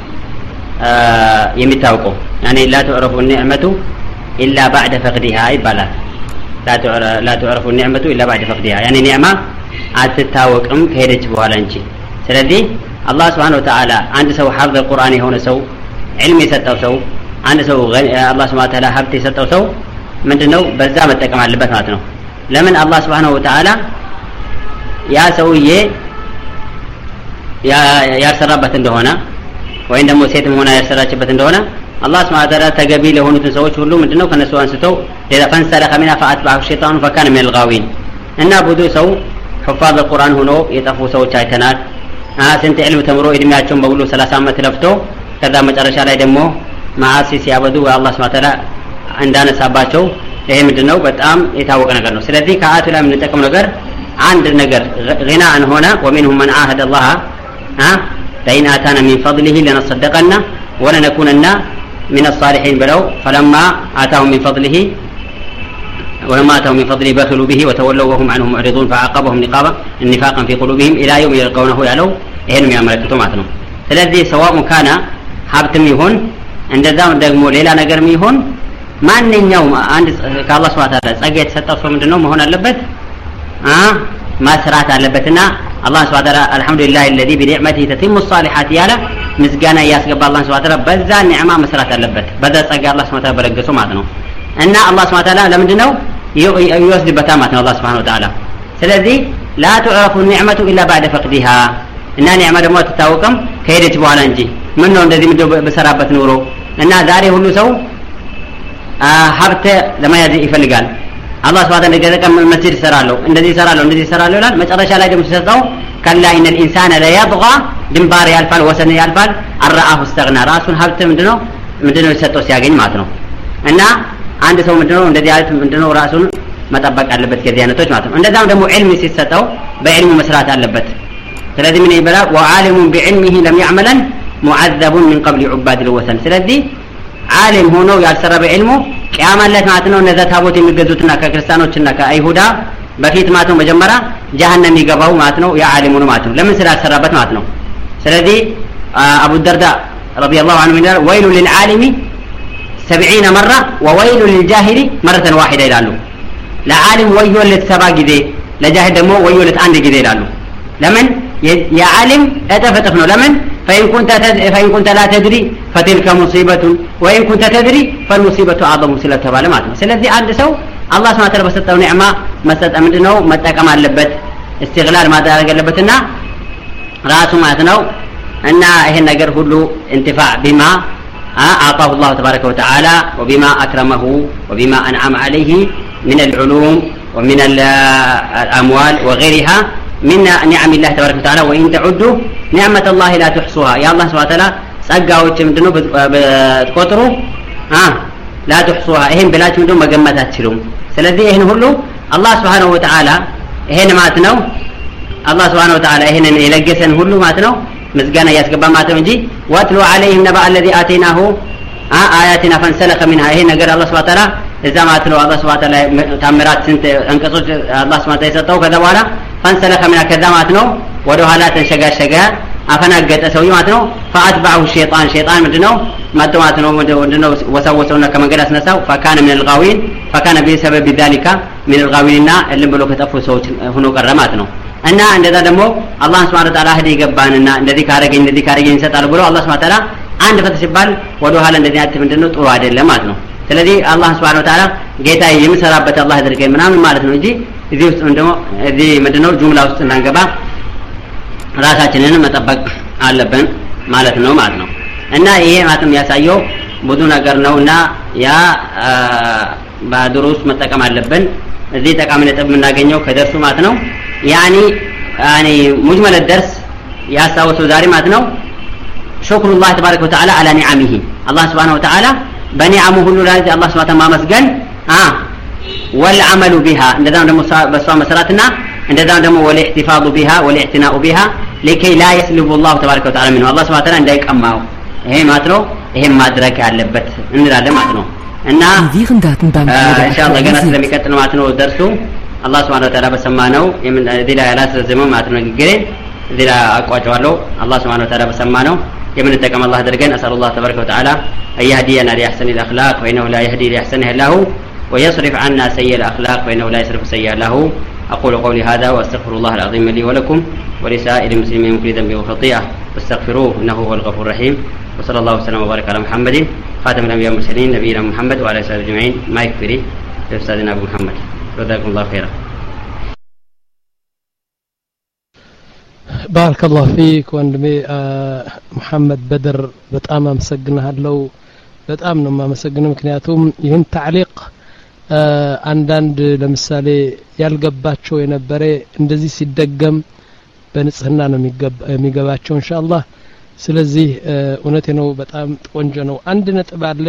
F: የሚታወቀው يعني لا تعرف النعمة إلا بعد فقدها ይባላል لا تعرف لا تعرف النعمة إلا بعد فقدها يعني ኒዕማ አትታወቅም ከሄደች በኋላ እንጂ ስለዚህ አላህ Subhanahu Wa Ta'ala አንድ ሰው ሐፍዝ القرآن የሆነ ሰው علم የሰጠው ሰው አንድ ሰው አላህ Subhanahu Wa Ta'ala ሀብት የሰጠው ሰው ምንድነው በዛ መጠቀም አለበት ማለት ነው ለምን አላህ Subhanahu Wa Ta'ala ያ ሰውዬ ያ ያሰራበት እንደሆነ ወይም ደግሞ ሴትም ሆና ያሰራችበት እንደሆነ አላህ Subhanahu Wa Ta'ala ተገቢ ለሆኑት ሰዎች ሁሉ ምንድነው ከነሱ አንስተው ሌላ ፈንሰለ ከሚና فأتبعه الشيطان فكان من الغاوين እና ብዙ ሰው حفاظ القرآن ሆኖ የጠፉ ሰዎች አይተናል ስንት ዕልም ተምሮ እድሜያቸውን በሙሉ ሰላሳ አመት ለፍቶ ከዛ መጨረሻ ላይ ደግሞ ማዓሲ ሲያበዱ አላህ Subhanahu Wa Ta'ala እንዳነሳባቸው ይሄ ምንድነው በጣም የታወቀ ነገር ነው ስለዚህ ከአያቱ ላይ የምንጠቀም ነገር አንድ ነገር غناء ሆነ ومنهم من عاهد الله ها لئن آتانا من فضله لنصدقن ولنكونن من الصالحين بلو فلما آتاهم من فضله ولما آتاهم من فضله بخلوا به وتولوا وهم عنه معرضون فعاقبهم نقابا نفاقا في قلوبهم إلى يوم يلقونه يالو ይሄን የሚያመለክተው ማለት ነው ስለዚህ ሰዋሙ ካና ሀብትም ይሁን እንደዛው ደግሞ ሌላ ነገርም ይሁን ማንኛውም አንድ ከአላህ Subhanahu Wa Ta'ala ጸጋ የተሰጠው ሰው ምንድነው መሆን አለበት አ መስራት አለበትና አላህ Subhanahu Wa Ta'ala አልহামዱሊላህ الذي بنعمته تتم الصالحات ያለ ምስጋና ያስገባ አላህ Subhanahu Wa Ta'ala በዛ ኒዕማ መስራት አለበት በዛ ጸጋ አላህ Subhanahu Wa Ta'ala በረገሰው ማለት ነው እና አላህ Subhanahu Wa Ta'ala ለምንድነው ይወስድበታል ማለት ነው አላህ Subhanahu Wa Ta'ala ስለዚህ لا تعرف النعمة إلا بعد فقدها እና ኒዕማ ደግሞ አትታወቅም ከሄደች በኋላ እንጂ ምን ነው እንደዚህ ምንድነው በሰራበት ኑሮ እና ዛሬ ሁሉ ሰው ሀብት ለማያዝ ይፈልጋል አላህ Subhanahu Wa Ta'ala ከመ መስጂድ ሰራለው እንደዚህ ሰራለው እንደዚህ ሰራለው ይላል መጨረሻ ላይ ደግሞ ሲሰጣው ከላ ان الانسان لا يطغى ድንባር ያልፋል ወሰን ያልፋል አራአሁ استغنى ራሱን ሀብት ምንድነው ምንድነው ሲሰጠው ሲያገኝ ማለት ነው እና አንድ ሰው ምንድነው እንደዚህ አይነት ምንድነው ራሱን መጠበቅ አለበት ከዚህ አይነቶች ማለት ነው እንደዛም ደግሞ ዒልም ሲሰጠው በዒልሙ መስራት አለበት ስለዚህ ምን ይበላ وعالم بعلمه لم يعملا معذب من قبل عباد الوثن ስለዚህ ዓለም ሆኖ ያልሰራ በዕልሙ ቂያማ ላይ ማለት ነው እነዛ ታቦት የሚገዙትና ከክርስቲያኖችና ከአይሁዳ በፊት ማለት ነው መጀመሪያ ጀሃነም ይገባው ማለት ነው ያ ዓለም ሆኖ ማለት ነው ለምን ስላልሰራበት ማለት ነው ስለዚህ አቡ ደርዳ رضي الله عنه من ويل للعالم سبعين مرة وويل للجاهل مرة واحدة ይላሉ ለዓለም ወዮለት ሰባ ጊዜ ለጃሂል ደግሞ ወዮለት አንድ ጊዜ ይላሉ ለምን የዓለም እጥፍ ነው ለምን فإن كنت فإن كنت لا تدري فتلك مصيبة وإن كنت تدري فالمصيبة أعظم ስለተባለ ማለት ነው ስለዚህ አንድ ሰው አላህ Subhanahu Wa Ta'ala በሰጠው ኒዕማ መስጠት ምንድነው መጠቀም አለበት استغلال ማድረግ አለበትና ራሱ ማለት ነው እና ይሄን ነገር ሁሉ انتفاع بما أعطاه الله تبارك وتعالى وبما أكرمه وبما أنعم عليه من العلوم ومن الأموال وغيرها من نعم الله تبارك وتعالى وإن تعدوا نعمة الله لا تحصوها يا الله سبحانه وتعالى ጸጋዎች ምንድነው በትቆጥሩ አ لا تحصوها ይሄን ብላችሁ ምንድነው መገመት አትችሉም ስለዚህ ይሄን ሁሉ አላህ Subhanahu Wa Ta'ala ይሄን ማለት ነው አላህ Subhanahu Wa Ta'ala ይሄን የለገሰን ሁሉ ማለት ነው ምስጋና ያስገባ ማለት ነው እንጂ ወትሉ عليهم نبأ الذي آتيناه آياتنا فانسلخ منها ይሄ ነገር አላህ Subhanahu Wa Ta'ala እዛ ማለት ነው አላህ Subhanahu Wa Ta'ala ታምራት ስንት አንቀጾች አላህ Subhanahu Wa Ta'ala የሰጠው ከዛ በኋላ فانسلخ منها ከዛ ማለት ነው ወደ ኋላ ተንሸጋሸገ አፈናገጠ ሰው ማለት ነው فاتبعه الشيطان شيطان ምንድነው መጥቶ ማለት ነው ምንድነው ወሰወሰውና ከመንገድ አስነሳው فكان من الغاوين فكان بسبب ذلك من الغاوين እልም ብሎ ከተፉ ሰዎች ሆኖ ቀረ ማለት ነው እና እንደዛ ደግሞ አላህ Subhanahu Wa Ta'ala ህዲ ገባንና እንደዚህ ካረገኝ እንደዚህ ካረገኝ ይሰጣል ብሎ አላህ Subhanahu Wa Ta'ala አንድ ፈተሽባል ወደ ኋላ እንደዚህ አት ምንድነው ጥሩ አይደለም ማለት ነው ስለዚህ አላህ Subhanahu Wa Ta'ala ጌታ የሚሰራበት አላህ ያድርገኝ ምናምን ማለት ነው እንጂ እዚህ ውስጥ እንደሞ እዚህ ምንድነው ጁምላ ውስጥ እንዳንገባ ራሳችንን መጠበቅ አለብን ማለት ነው ማለት ነው እና ይሄ ማለት የሚያሳየው ብዙ ነገር ነውና ያ ባድሩስ መጠቀም አለብን እዚህ ጠቃሚ ነጥብ የምናገኘው ከደርሱ ማለት ነው ያኒ ያኒ ሙጅመል الدرس ያሳወሰው ዛሬ ማለት ነው شكر الله تبارك وتعالى على نعمه الله سبحانه وتعالى بنعمه ሁሉ ላይ አላህ Subhanahu Wa Ta'ala ማመስገን አ والعمل بها እንደዛም ደግሞ በሷ መሰራትና እንደዛም ደግሞ والاحتفاظ بها والاعتناء بها لكي لا يسلب الله تبارك وتعالى منه الله سبحانه وتعالى እንዳይቀማው ይሄ ማለት ነው ይሄን ማድረግ አለበት እንላለን ማለት ነው እና ኢንሻአላህ ገና ስለሚቀጥል ማለት ነው ደርሱ الله سبحانه وتعالى በሰማነው የምን ዲላ ያላስረዘመው ማለት ነው ግሬ ዲላ አቋጫዋለሁ الله سبحانه وتعالى በሰማነው የምን ተቀም الله አድርገን اسال الله تبارك وتعالى ان يهدينا لاحسن الاخلاق وانه لا يهدي لاحسنها الا هو ويصرف عنا سيئ الاخلاق وانه لا يصرف سيئ الا هو اقول قولي هذا واستغفر الله العظيم لي ولكم ولسائر المسلمين من كل ذنب وخطيئه واستغفروه انه هو الغفور الرحيم وصلى الله وسلم وبارك على محمد خاتم الانبياء والمرسلين نبينا محمد وعلى اله وصحبه اجمعين ما يكفي استاذنا ابو محمد جزاكم الله خيرا
A: بارك الله فيك ወንድሜ محمد بدر በጣም አመሰግናለሁ በጣም ነው የማመሰግነው ምክንያቱም ይህን ታዕሊቅ አንዳንድ ለምሳሌ ያልገባቸው የነበረ እንደዚህ ሲደገም በንጽህና ነው የሚገባቸው ኢንሻአላህ ስለዚህ እውነቴ ነው በጣም ቆንጆ ነው አንድ ነጥብ አለ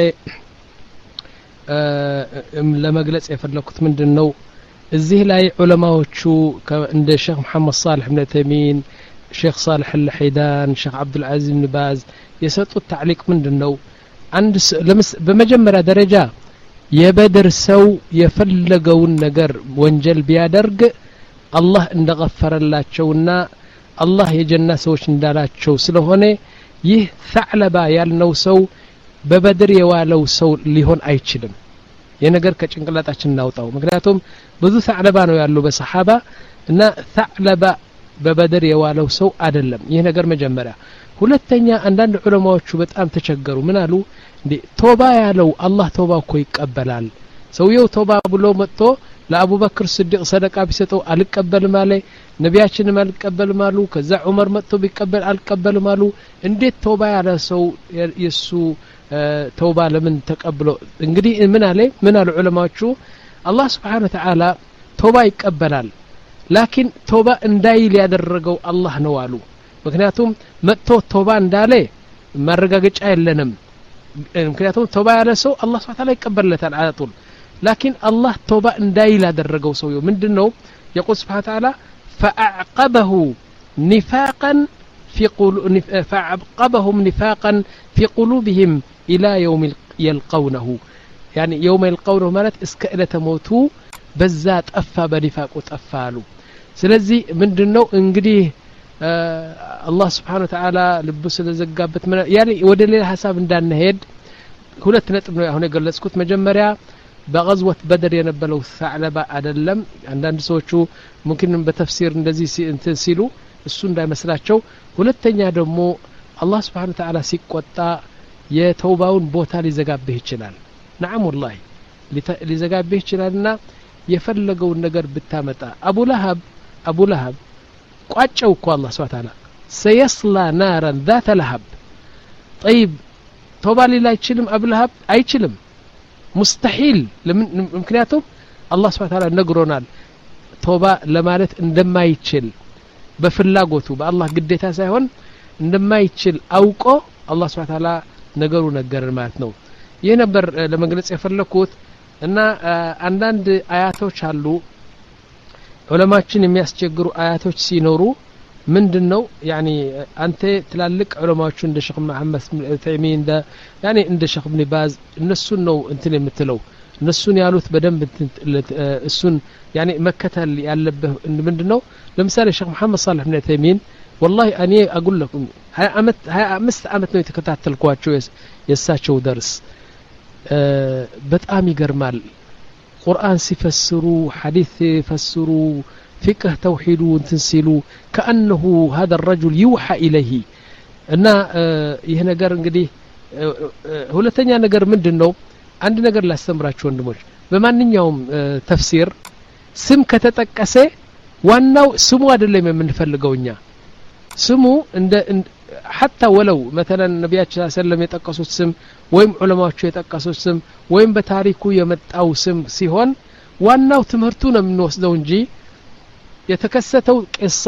A: ለመግለጽ የፈለኩት ምንድነው እዚህ ላይ ዑለማዎቹ እንደ ሼክ መሐመድ صالح ኢብኑ ተይሚን ሼክ صالح الحيدان ሼክ አብዱል አዚዝ ኢብኑ ባዝ የሰጡት ታዕሊቅ ምንድነው አንድ በመጀመሪያ ደረጃ የበድር ሰው የፈለገውን ነገር ወንጀል ቢያደርግ አላህ እንደገፈረላቸውና አላህ የጀና ሰዎች እንዳላቸው ስለሆነ ይህ ثعلبا ያልነው ሰው በበድር የዋለው ሰው ሊሆን አይችልም የነገር ከጭንቅላታችን እናውጣው ምክንያቱም ብዙ ثعلبا ነው ያለው በሰሃባ እና ثعلبا በበድር የዋለው ሰው አይደለም ይህ ነገር መጀመሪያ ሁለተኛ አንዳንድ ዑለማዎቹ በጣም ተቸገሩ ምን አሉ እንዴ ቶባ ያለው አላህ ቶባ እኮ ይቀበላል ሰውየው ቶባ ብሎ መጥቶ ለአቡበክር ስዲቅ ሰደቃ ቢሰጠው አልቀበልም አለ ነቢያችንም አልቀበልም አሉ ከዛ ዑመር መጥቶ ቢቀበል አልቀበልም አሉ እንዴት ቶባ ያለ ሰው የሱ ተውባ ለምን ተቀብሎ እንግዲህ ምን አለ ምን አሉ ዑለማዎቹ አላህ Subhanahu Wa Ta'ala ቶባ ይቀበላል ላኪን ቶባ እንዳይል ያደረገው አላህ ነው አሉ ምክንያቱም መጥቶ ቶባ እንዳለ ማረጋገጫ የለንም ምክንያቱም ቶባ ያለ ሰው አላህ Subhanahu Wa Ta'ala ይቀበልለታል አያጡል ላኪን አላህ ቶባ እንዳይል ያደረገው ሰው ምንድነው يقول سبحانه وتعالى فأعقبه نفاقا في قلو فعقبهم نفاقا في قلوبهم إلى يوم يلقونه يعني يوم يلقونه مالت اسكئلة موتو بزات أفا بنفاق وتأفالو سلزي من دنو انقديه آه الله سبحانه وتعالى لبس لزقابت من يعني ودليل حساب اندان نهيد ሁለት ነጥብ ነው አሁን የገለጽኩት መጀመሪያ በغزوة بدر የነበረው ثعلبة አይደለም አንዳንድ ሰዎቹ ممكن በተፍሲር እንደዚህ እንትን ሲሉ እሱ እንዳይመስላቸው ሁለተኛ ደግሞ አላህ Subhanahu Wa Ta'ala ሲቆጣ የተውባውን ቦታ ሊዘጋብህ ይችላል نعم والله ሊዘጋብህ ይችላልና የፈለገውን ነገር ብታመጣ አቡ ለሃብ አቡ ለሃብ ቋጨው እኮ አላህ Subhanahu Wa Ta'ala سيصلى نارا ذات لهب طيب توبة لله يتشلم أبو لهب أيتشلم مستحيل ምክንያቱም الله سبحانه وتعالى ነግሮናል توبة ለማለት እንደማይችል በፍላጎቱ በአላህ ግዴታ ሳይሆን እንደማይችል አውቆ الله سبحانه وتعالى ነገሩ ነገርን ማለት ነው ይሄ ነበር ለመግለጽ የፈለኩት እና አንዳንድ አያቶች አሉ ዑለማችን የሚያስቸግሩ አያቶች ሲኖሩ ምንድነው ያኒ አንተ ትላልቅ ዑለማዎቹ እንደ ሼክ መሐመድ ተይሚን እንደ ያኒ እንደ ሼክ ኢብኑ ባዝ እነሱን ነው እንትን የምትለው እነሱን ያሉት በደንብ እሱን ያኒ መከተል ያለበት ምንድነው ለምሳሌ ሼክ መሐመድ صالح ኢብኑ ተይሚን والله እኔ አጉል ለኩም ሃያ አመት ሃያ አምስት አመት ነው የተከታተልኳቸው የሳቸው ደርስ በጣም ይገርማል ቁርአን ሲፈስሩ ሐዲስ ሲፈስሩ فقه توحيد وتنسيلو كأنه هذا الرجل يوحى إليه እና ይሄ ነገር እንግዲህ ሁለተኛ ነገር ምንድነው አንድ ነገር ላስተምራችሁ ወንድሞች በማንኛውም ተፍሲር ስም ከተጠቀሰ ዋናው ስሙ አይደለም የምንፈልገውኛ ስሙ እንደ حتى ولو مثلا ነብያችን ሰለላሁ ዐለይሂ ወሰለም የጠቀሱት ስም ወይም ዑለማዎቹ የጠቀሱት ስም ወይም በታሪኩ የመጣው ስም ሲሆን ዋናው ትምህርቱ ነው የምንወስደው እንጂ የተከሰተው ቂሳ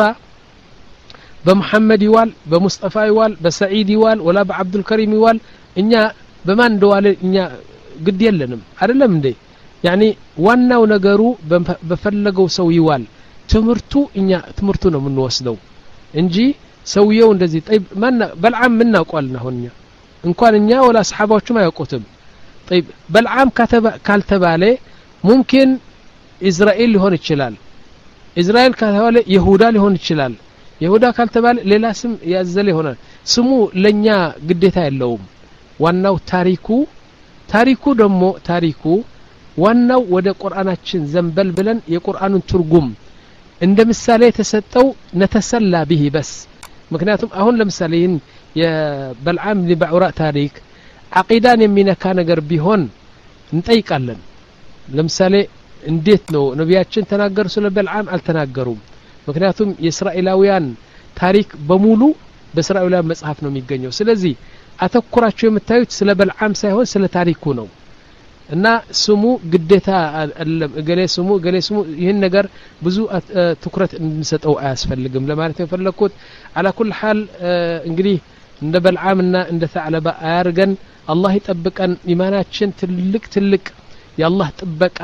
A: በመሐመድ ይዋል በሙስጠፋ ይዋል በሰዒድ ይዋል ወላ በአብዱል ከሪም ይዋል እኛ በማን እንደዋለ እኛ ግድ የለንም አይደለም እንዴ ያኒ ዋናው ነገሩ በፈለገው ሰው ይዋል ትምህርቱ እኛ ትምህርቱ ነው የምንወስደው እንጂ ሰውየው እንደዚህ طيب ማን በልዓም ምን እናውቀዋልና ሆኛ እንኳን እኛ ወላ ሰሃባዎችም አያውቁትም طيب በልዓም ካልተባለ ممكن እስራኤል ሊሆን ይችላል እስራኤል ከተባለ ይሁዳ ሊሆን ይችላል ይሁዳ ካልተባለ ሌላ ስም ያዘለ ይሆናል ስሙ ለኛ ግዴታ የለውም ዋናው ታሪኩ ታሪኩ ደግሞ ታሪኩ ዋናው ወደ ቁርአናችን ዘንበል ብለን የቁርአኑን ትርጉም እንደ ምሳሌ ተሰጠው ነተሰላ به بس ምክንያቱም አሁን ለምሳሌ የበልዓም ለባዑራ ታሪክ አቂዳን የሚነካ ነገር ቢሆን እንጠይቃለን ለምሳሌ እንዴት ነው ነብያችን ተናገሩ ስለ በልዓም አልተናገሩም ምክንያቱም የእስራኤላውያን ታሪክ በሙሉ በእስራኤላውያን መጽሐፍ ነው የሚገኘው ስለዚህ አተኩራቸው የምታዩት ስለ በልዓም ሳይሆን ስለ ታሪኩ ነው እና ስሙ ግዴታ አይደለም እገሌ ስሙ እገሌ ስሙ ይሄን ነገር ብዙ ትኩረት እንሰጠው አያስፈልግም ለማለት የፈለኩት على كل حال እንግዲህ እንደ በልዓምና እንደ ተዕለባ አያርገን አላህ ይጠብቀን ኢማናችን ትልቅ ትልቅ የአላህ ጥበቃ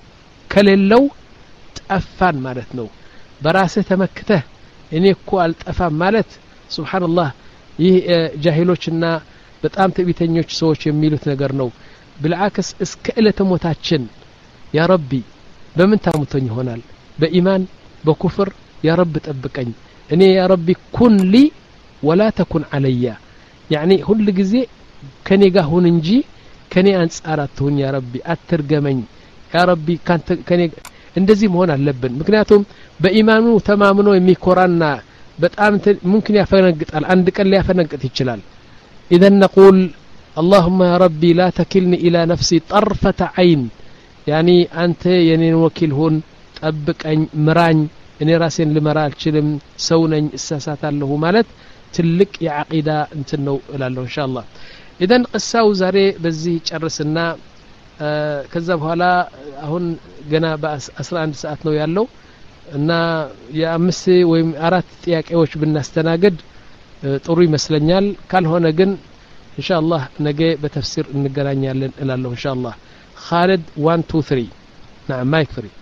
A: ከሌለው ጠፋን ማለት ነው በራስህ ተመክተህ እኔ እኮ አልጠፋም ማለት ሱብሃንአላህ ይህ ጃሂሎችና በጣም ተቢተኞች ሰዎች የሚሉት ነገር ነው بالعكس እስከ እለተ ሞታችን ያ ረቢ በምን ታሙተኝ ይሆናል በኢማን በኩፍር ያ ረብ ጠብቀኝ እኔ ያ ረቢ ኩን لي ولا تكن علي يعني ሁሉ ጊዜ ከኔ ጋር ሁን እንጂ ከኔ አንጻር አትሁን ያ ረቢ አትርገመኝ ያ ረቢ ካንተ ከኔ እንደዚህ መሆን አለብን ምክንያቱም በኢማኑ ተማምኖ የሚኮራና በጣም ممكن ያፈነግጣል አንድ ቀን ሊያፈነግጥ ይችላል اذا نقول اللهم يا ربي لا تكلني الى نفسي طرفة عين يعني انت ينين وكيل هون طبقኝ ምራኝ እኔ ራሴን ልመራ አልችልም ሰው ነኝ እሳሳታለሁ ማለት ትልቅ የዓቂዳ እንትን ነው እላለሁ ኢንሻአላህ اذا قصاው ዛሬ በዚህ ጨርስና ከዛ በኋላ አሁን ገና በ11 ሰዓት ነው ያለው እና የአምስት ወይም አራት ጥያቄዎች ብናስተናግድ ጥሩ ይመስለኛል ካልሆነ ግን ኢንሻአላህ ነገ በተፍሲር እንገናኛለን እላለሁ ኢንሻአላህ خالد one two three نعم ما يكفي